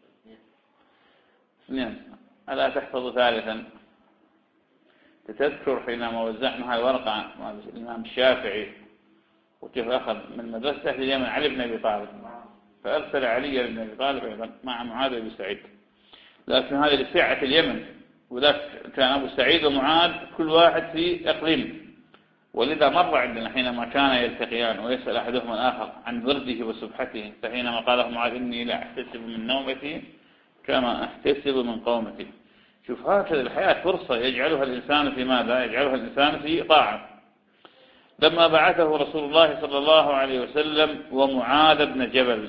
اثنين. ألا تحفظ ثالثا؟ تتذكر حينما وزعنا هاي الورقة مع الإمام الشافعي وكيف أخذ من مدرسة أهل اليمن علي بن أبي طالب، فأرسل علي بن أبي طالب أيضا مع معاذ بن سعيد، لكن هذه لسعة اليمن، وذاك كان أبو سعيد ومعاذ كل واحد في إقليم، ولذا مر عندنا حينما كان يلتقيان ويسأل أحدهما الآخر عن برده وسبحته، فحينما قال له معاذ إني لا أحتسب من نومتي كما أحتسب من قومتي. شوف هكذا الحياة فرصة يجعلها الإنسان في ماذا؟ يجعلها الإنسان في طاعة. لما بعثه رسول الله صلى الله عليه وسلم ومعاذ بن جبل،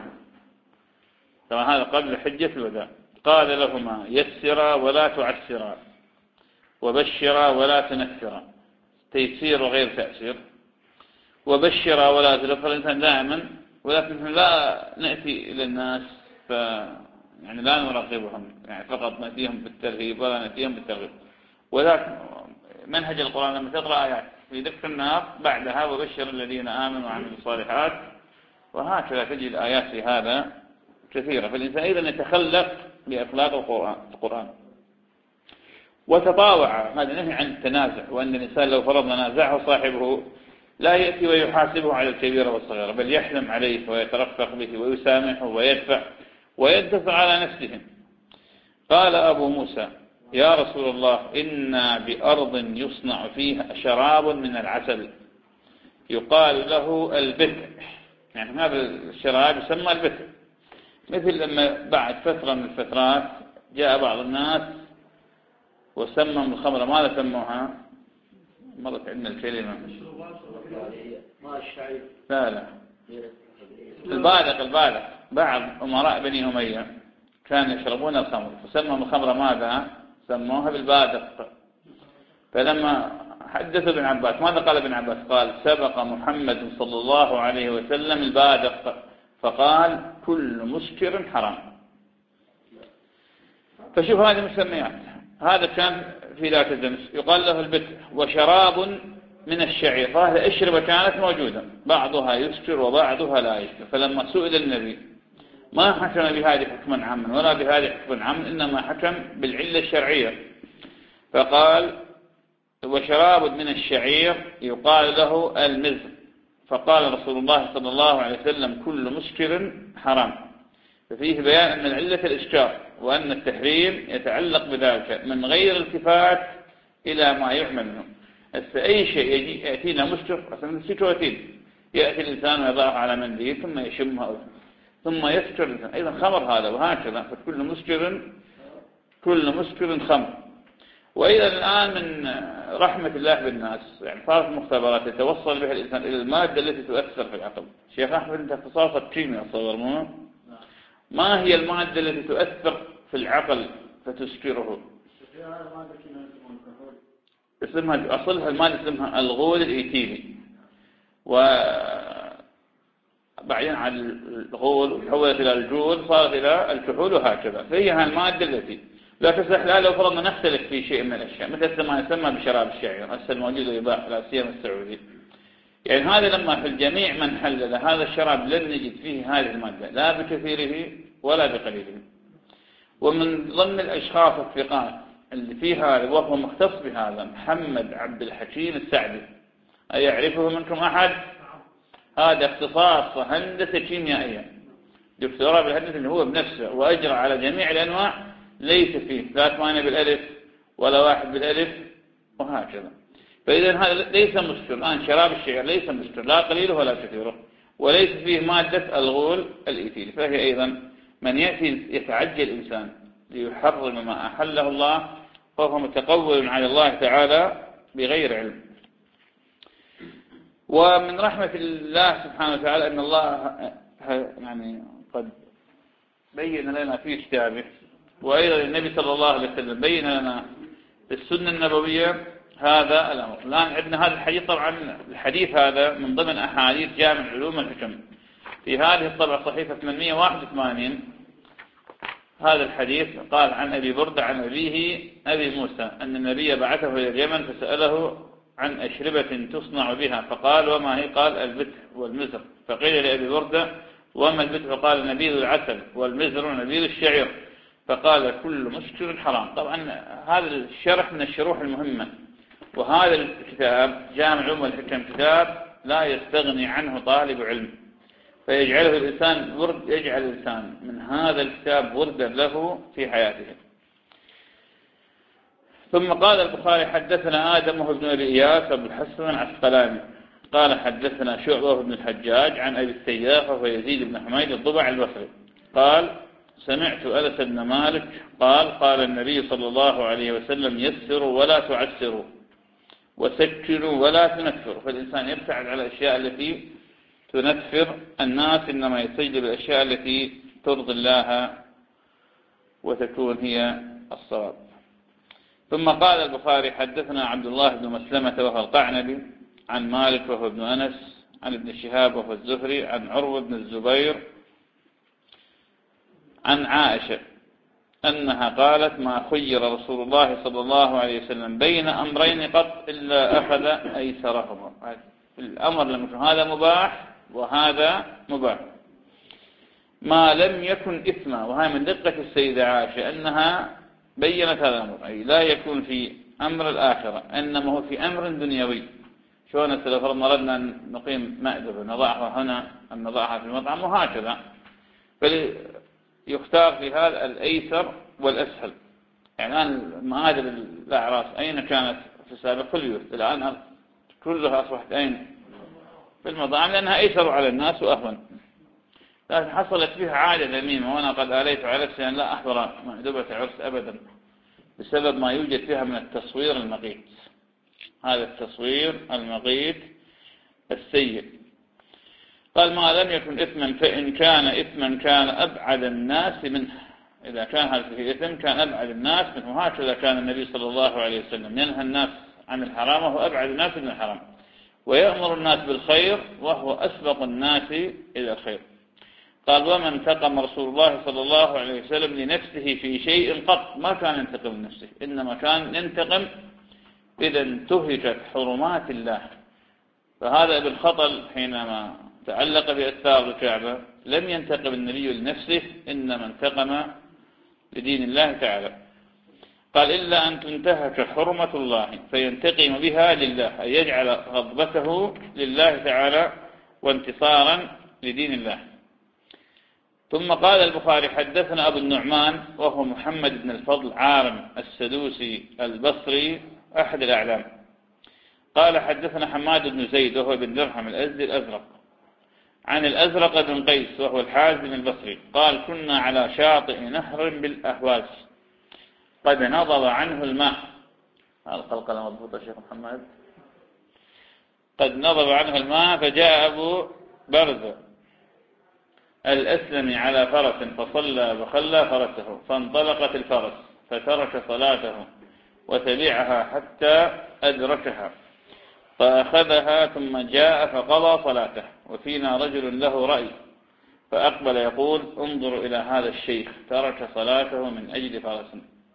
طبعا هذا قبل حجة الوداع، قال لهما يسرا ولا تعسرا وبشرا ولا تنفرا، تيسير وغير تأسير، وبشرا ولا تنفر. الإنسان دائما، ولكن لا نأتي إلى الناس ف يعني لا نرغبهم، يعني فقط نأتيهم بالترهيب ولا نأتيهم بالترغيب. وذاك منهج القرآن لما تقرأ آيات في ذكر النار بعدها وبشر الذين آمنوا وعملوا الصالحات، وهكذا تجد آيات في هذا كثيرة. فالإنسان أيضا يتخلق بأخلاق القرآن. وتطاوع، هذا نهي عن التنازع، وأن الإنسان لو فرض نازعه صاحبه لا يأتي ويحاسبه على الكبيرة والصغيرة، بل يحلم عليه ويترفق به ويسامحه ويدفع ويدفع على نفسه. قال أبو موسى يا رسول الله إنا بأرض يصنع فيها شراب من العسل يقال له البتع، يعني هذا الشراب يسمى البتع. مثل لما بعد فترة من الفترات جاء بعض الناس وسمم الخمر، ماذا سموها؟ مرت عندنا الكلمة لا لا البادق. البادق بعض أمراء بني أمية كانوا يشربون الخمر، فسموا الخمر ماذا؟ سموها بالبادق. فلما حدث ابن عباس ماذا قال ابن عباس؟ قال سبق محمد صلى الله عليه وسلم البادق فقال كل مسكر حرام. فشوف هذه المسميات. هذا كان في ذات الدمس يقال له البتع. وشراب من الشعير، فهذه أشربة كانت موجودة، بعضها يسكر وبعضها لا يسكر. فلما سئل النبي ما حكم بهذه حكما عاما ولا بهذه حكما عاما، إنما حكم بالعلة الشرعية، فقال وشراب من الشعير يقال له المزر، فقال رسول الله صلى الله عليه وسلم كل مسكر حرام. ففيه بيان أن العلة الإسكار، وأن التحريم يتعلق بذلك من غير التفات إلى ما يعمل منه. أي شيء يجي يأتينا مسكر، أصلا سكوتين، يأتي الإنسان ويضعه على منديل ثم يشمها ثم يسكر الإنسان، أيضا خمر هذا، وهكذا فكل مسكر كل مسكر خمر. وإذا الآن من رحمة الله بالناس يعني صارت مختبرات يتوصل بها الإنسان إلى المادة التي تؤثر في العقل. شيخ أحمد أنت اختصاصك كيمياء أتصور مو؟ ما هي المادة التي تؤثر في العقل فتسكره؟ اسمها أصلها المادة اسمها الغول الإيثيلي، وبعدين على الغول وتحولت إلى الجول صارت إلى الكحول وهكذا. فهي المادة التي لا تصلح لها لو فرضنا نختلف في شيء من الأشياء، مثل ما يسمى بشراب الشعير هسه الموجود ويباع لا سيما السعودي. يعني هذا لما في الجميع من حلل هذا الشراب لن نجد فيه هذه المادة لا بكثيره ولا بقليله. ومن ضمن الأشخاص الثقات اللي فيه هذا وهو مختص بهذا محمد عبد الحكيم السعدي، أيعرفه منكم أحد؟ هذا اختصاص هندسة كيميائية، دكتوراه بالهندسة اللي هو بنفسه، وأجرى على جميع الأنواع، ليس فيه لا ثمانية بالألف ولا واحد بالألف وهكذا. فإذا هذا ليس مسكر. الآن شراب الشعير ليس مسكر لا قليله ولا كثيره، وليس فيه مادة الغول الإيثيلي. فهي أيضا من يأتي يتعجل الإنسان ليحرم ما أحله الله فهو متقول على الله تعالى بغير علم. ومن رحمة الله سبحانه وتعالى أن الله يعني قد بين لنا في كتابه، وأيضا النبي صلى الله عليه وسلم بين لنا في السنة النبوية هذا الأمر. الآن عندنا هذا الحديث، طبعا الحديث هذا من ضمن أحاديث جامع علوم الحكم في هذه الطبعة صحيفة ثمانمئة وواحد وثمانين. هذا الحديث قال عن أبي بردة عن أبيه أبي موسى أن النبي بعثه إلى اليمن فسأله عن أشربة تصنع بها فقال وما هي؟ قال البتر والمزر. فقيل لأبي بردة وما البتر؟ قال نبيذ العسل والمزر نبيذ الشعير. فقال كل مسكر حرام. طبعا هذا الشرح من الشروح المهمة، وهذا الكتاب جامع أم الحكم كتاب لا يستغني عنه طالب علم، فيجعله الإنسان ورد، يجعل الإنسان من هذا الكتاب وردا له في حياته. ثم قال البخاري حدثنا آدم وهو ابن أبي إياس أبو الحسن العسقلاني قال حدثنا شعبة وهو ابن الحجاج عن أبي السياف وهو يزيد بن حميد الضبع البصري قال سمعت أنس بن مالك قال قال النبي صلى الله عليه وسلم يسروا ولا تعسروا وسكروا ولا تنفروا. فالإنسان يبتعد على الأشياء التي تنفر الناس، إنما يستجلب الأشياء التي ترضي الله وتكون هي الصواب. ثم قال البخاري حدثنا عبد الله بن مسلمة وهو القعنبي عن مالك وهو ابن أنس عن ابن شهاب وهو الزهري عن عروة بن الزبير عن عائشة أنها قالت ما خير رسول الله صلى الله عليه وسلم بين أمرين قط إلا أخذ أيسرهما. الأمر لم يكن هذا مباح وهذا مباح ما لم يكن إثما. وهي من دقة السيدة عائشة أنها بيّنت هذا الأمر، أي لا يكون في أمر الآخرة إنما هو في أمر دنيوي. شلون لو فرضنا أردنا أن نقيم مأدبة نضعها هنا أن نضعها في المطعم وهكذا، فيختار في هذا الأيسر والأسهل. يعني الآن مآدب الأعراس أين كانت في السابق؟ في البيوت. الآن كلها أصبحت أين؟ في المطاعم، لأنها أيسر على الناس وأهون. لكن حصلت فيها عادة ذميمة، وأنا قد آليت على نفسي أن لا أحضر مأدبة عرس أبدا بسبب ما يوجد فيها من التصوير المقيت. هذا التصوير المقيت السيء. قال ما لم يكن إثما، فإن كان إثما كان أبعد الناس منه. إذا كان هذا فيه إثم كان أبعد الناس منه. هكذا كان النبي صلى الله عليه وسلم ينهى الناس عن الحرام وهو أبعد الناس من الحرام، ويأمر الناس بالخير وهو أسبق الناس إلى الخير. قال وما انتقم رسول الله صلى الله عليه وسلم لنفسه في شيء قط. ما كان ينتقم لنفسه، إنما كان ينتقم إذا انتهكت حرمات الله. فهذا ابن خطل حينما تعلق بأستار الكعبة لم ينتقم النبي لنفسه، إنما انتقم لدين الله تعالى. قال إلا أن تنتهك حرمة الله فينتقم بها لله، أي يجعل غضبته لله تعالى وانتصارا لدين الله. ثم قال البخاري حدثنا أبو النعمان وهو محمد بن الفضل عارم السدوسي البصري أحد الأعلام قال حدثنا حماد بن زيد وهو بن درهم الأزدي الأزرق عن الأزرق بن قيس وهو الحازم البصري قال كنا على شاطئ نهر بالأهواز قد نضب عنه الماء. هذا القلقلة مضبوطة شيخ محمد. قد نضب عنه الماء فجاء أبو برزة الأسلمي على فرس فصلى وخلى فرسه، فانطلقت الفرس فترك صلاته وتبعها حتى أدركها فأخذها ثم جاء فقضى صلاته، وفينا رجل له رأي فأقبل يقول انظروا إلى هذا الشيخ ترك صلاته من أجل فرس.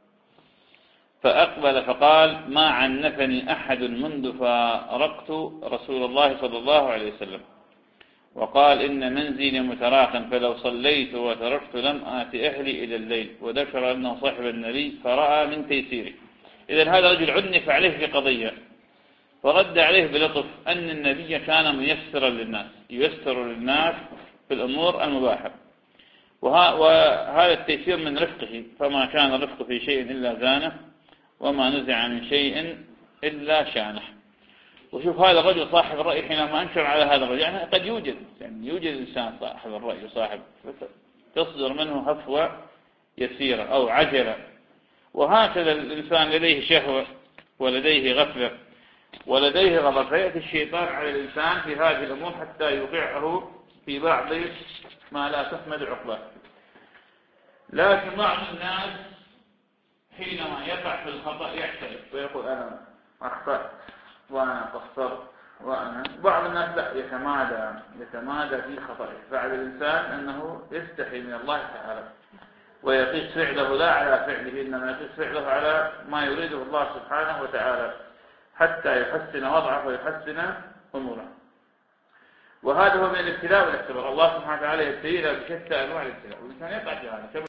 فأقبل فقال ما عنفني أحد منذ فارقت رسول الله صلى الله عليه وسلم، وقال إن منزلي متراخ فلو صليت وتركت لم آت أهلي إلى الليل، وذكر أنه صاحب النبي فرأى من تيسيره. إذن هذا رجل عنف عليه في قضية فرد عليه بلطف أن النبي كان ميسرا للناس، ييسر للناس في الأمور المباحة، وهذا التيسير من رفقه، فما كان الرفق في شيء إلا زانه وما نزع من شيء إلا شانه. وشوف هذا الرجل صاحب الرأي حينما أنكر على هذا الرجل، يعني قد يوجد يعني يوجد إنسان صاحب الرأي وصاحب تصدر منه هفوة يسيرة أو عجلة، وهكذا الإنسان لديه شهوة ولديه غفلة ولديه غضب، فيأتي الشيطان على الإنسان في هذه الأمور حتى يوقعه في بعض ما لا تحمد عقباه. لكن بعض الناس حينما يقع في الخطأ يحترف ويقول أنا أخطأت وأنا قصرت وأنا. بعض الناس لا يتمادى يتمادى في خطأه، فعلى الإنسان أنه يستحي من الله تعالى ويقيس فعله لا على فعله، إنما يقيس فعله على ما يريده الله سبحانه وتعالى حتى يحسن وضعه ويحسن أموره. وهذا هو من الابتلاء والاختبار. الله سبحانه وتعالى يبتلينا بشتى أنواع الابتلاء، والإنسان يقع في هذا.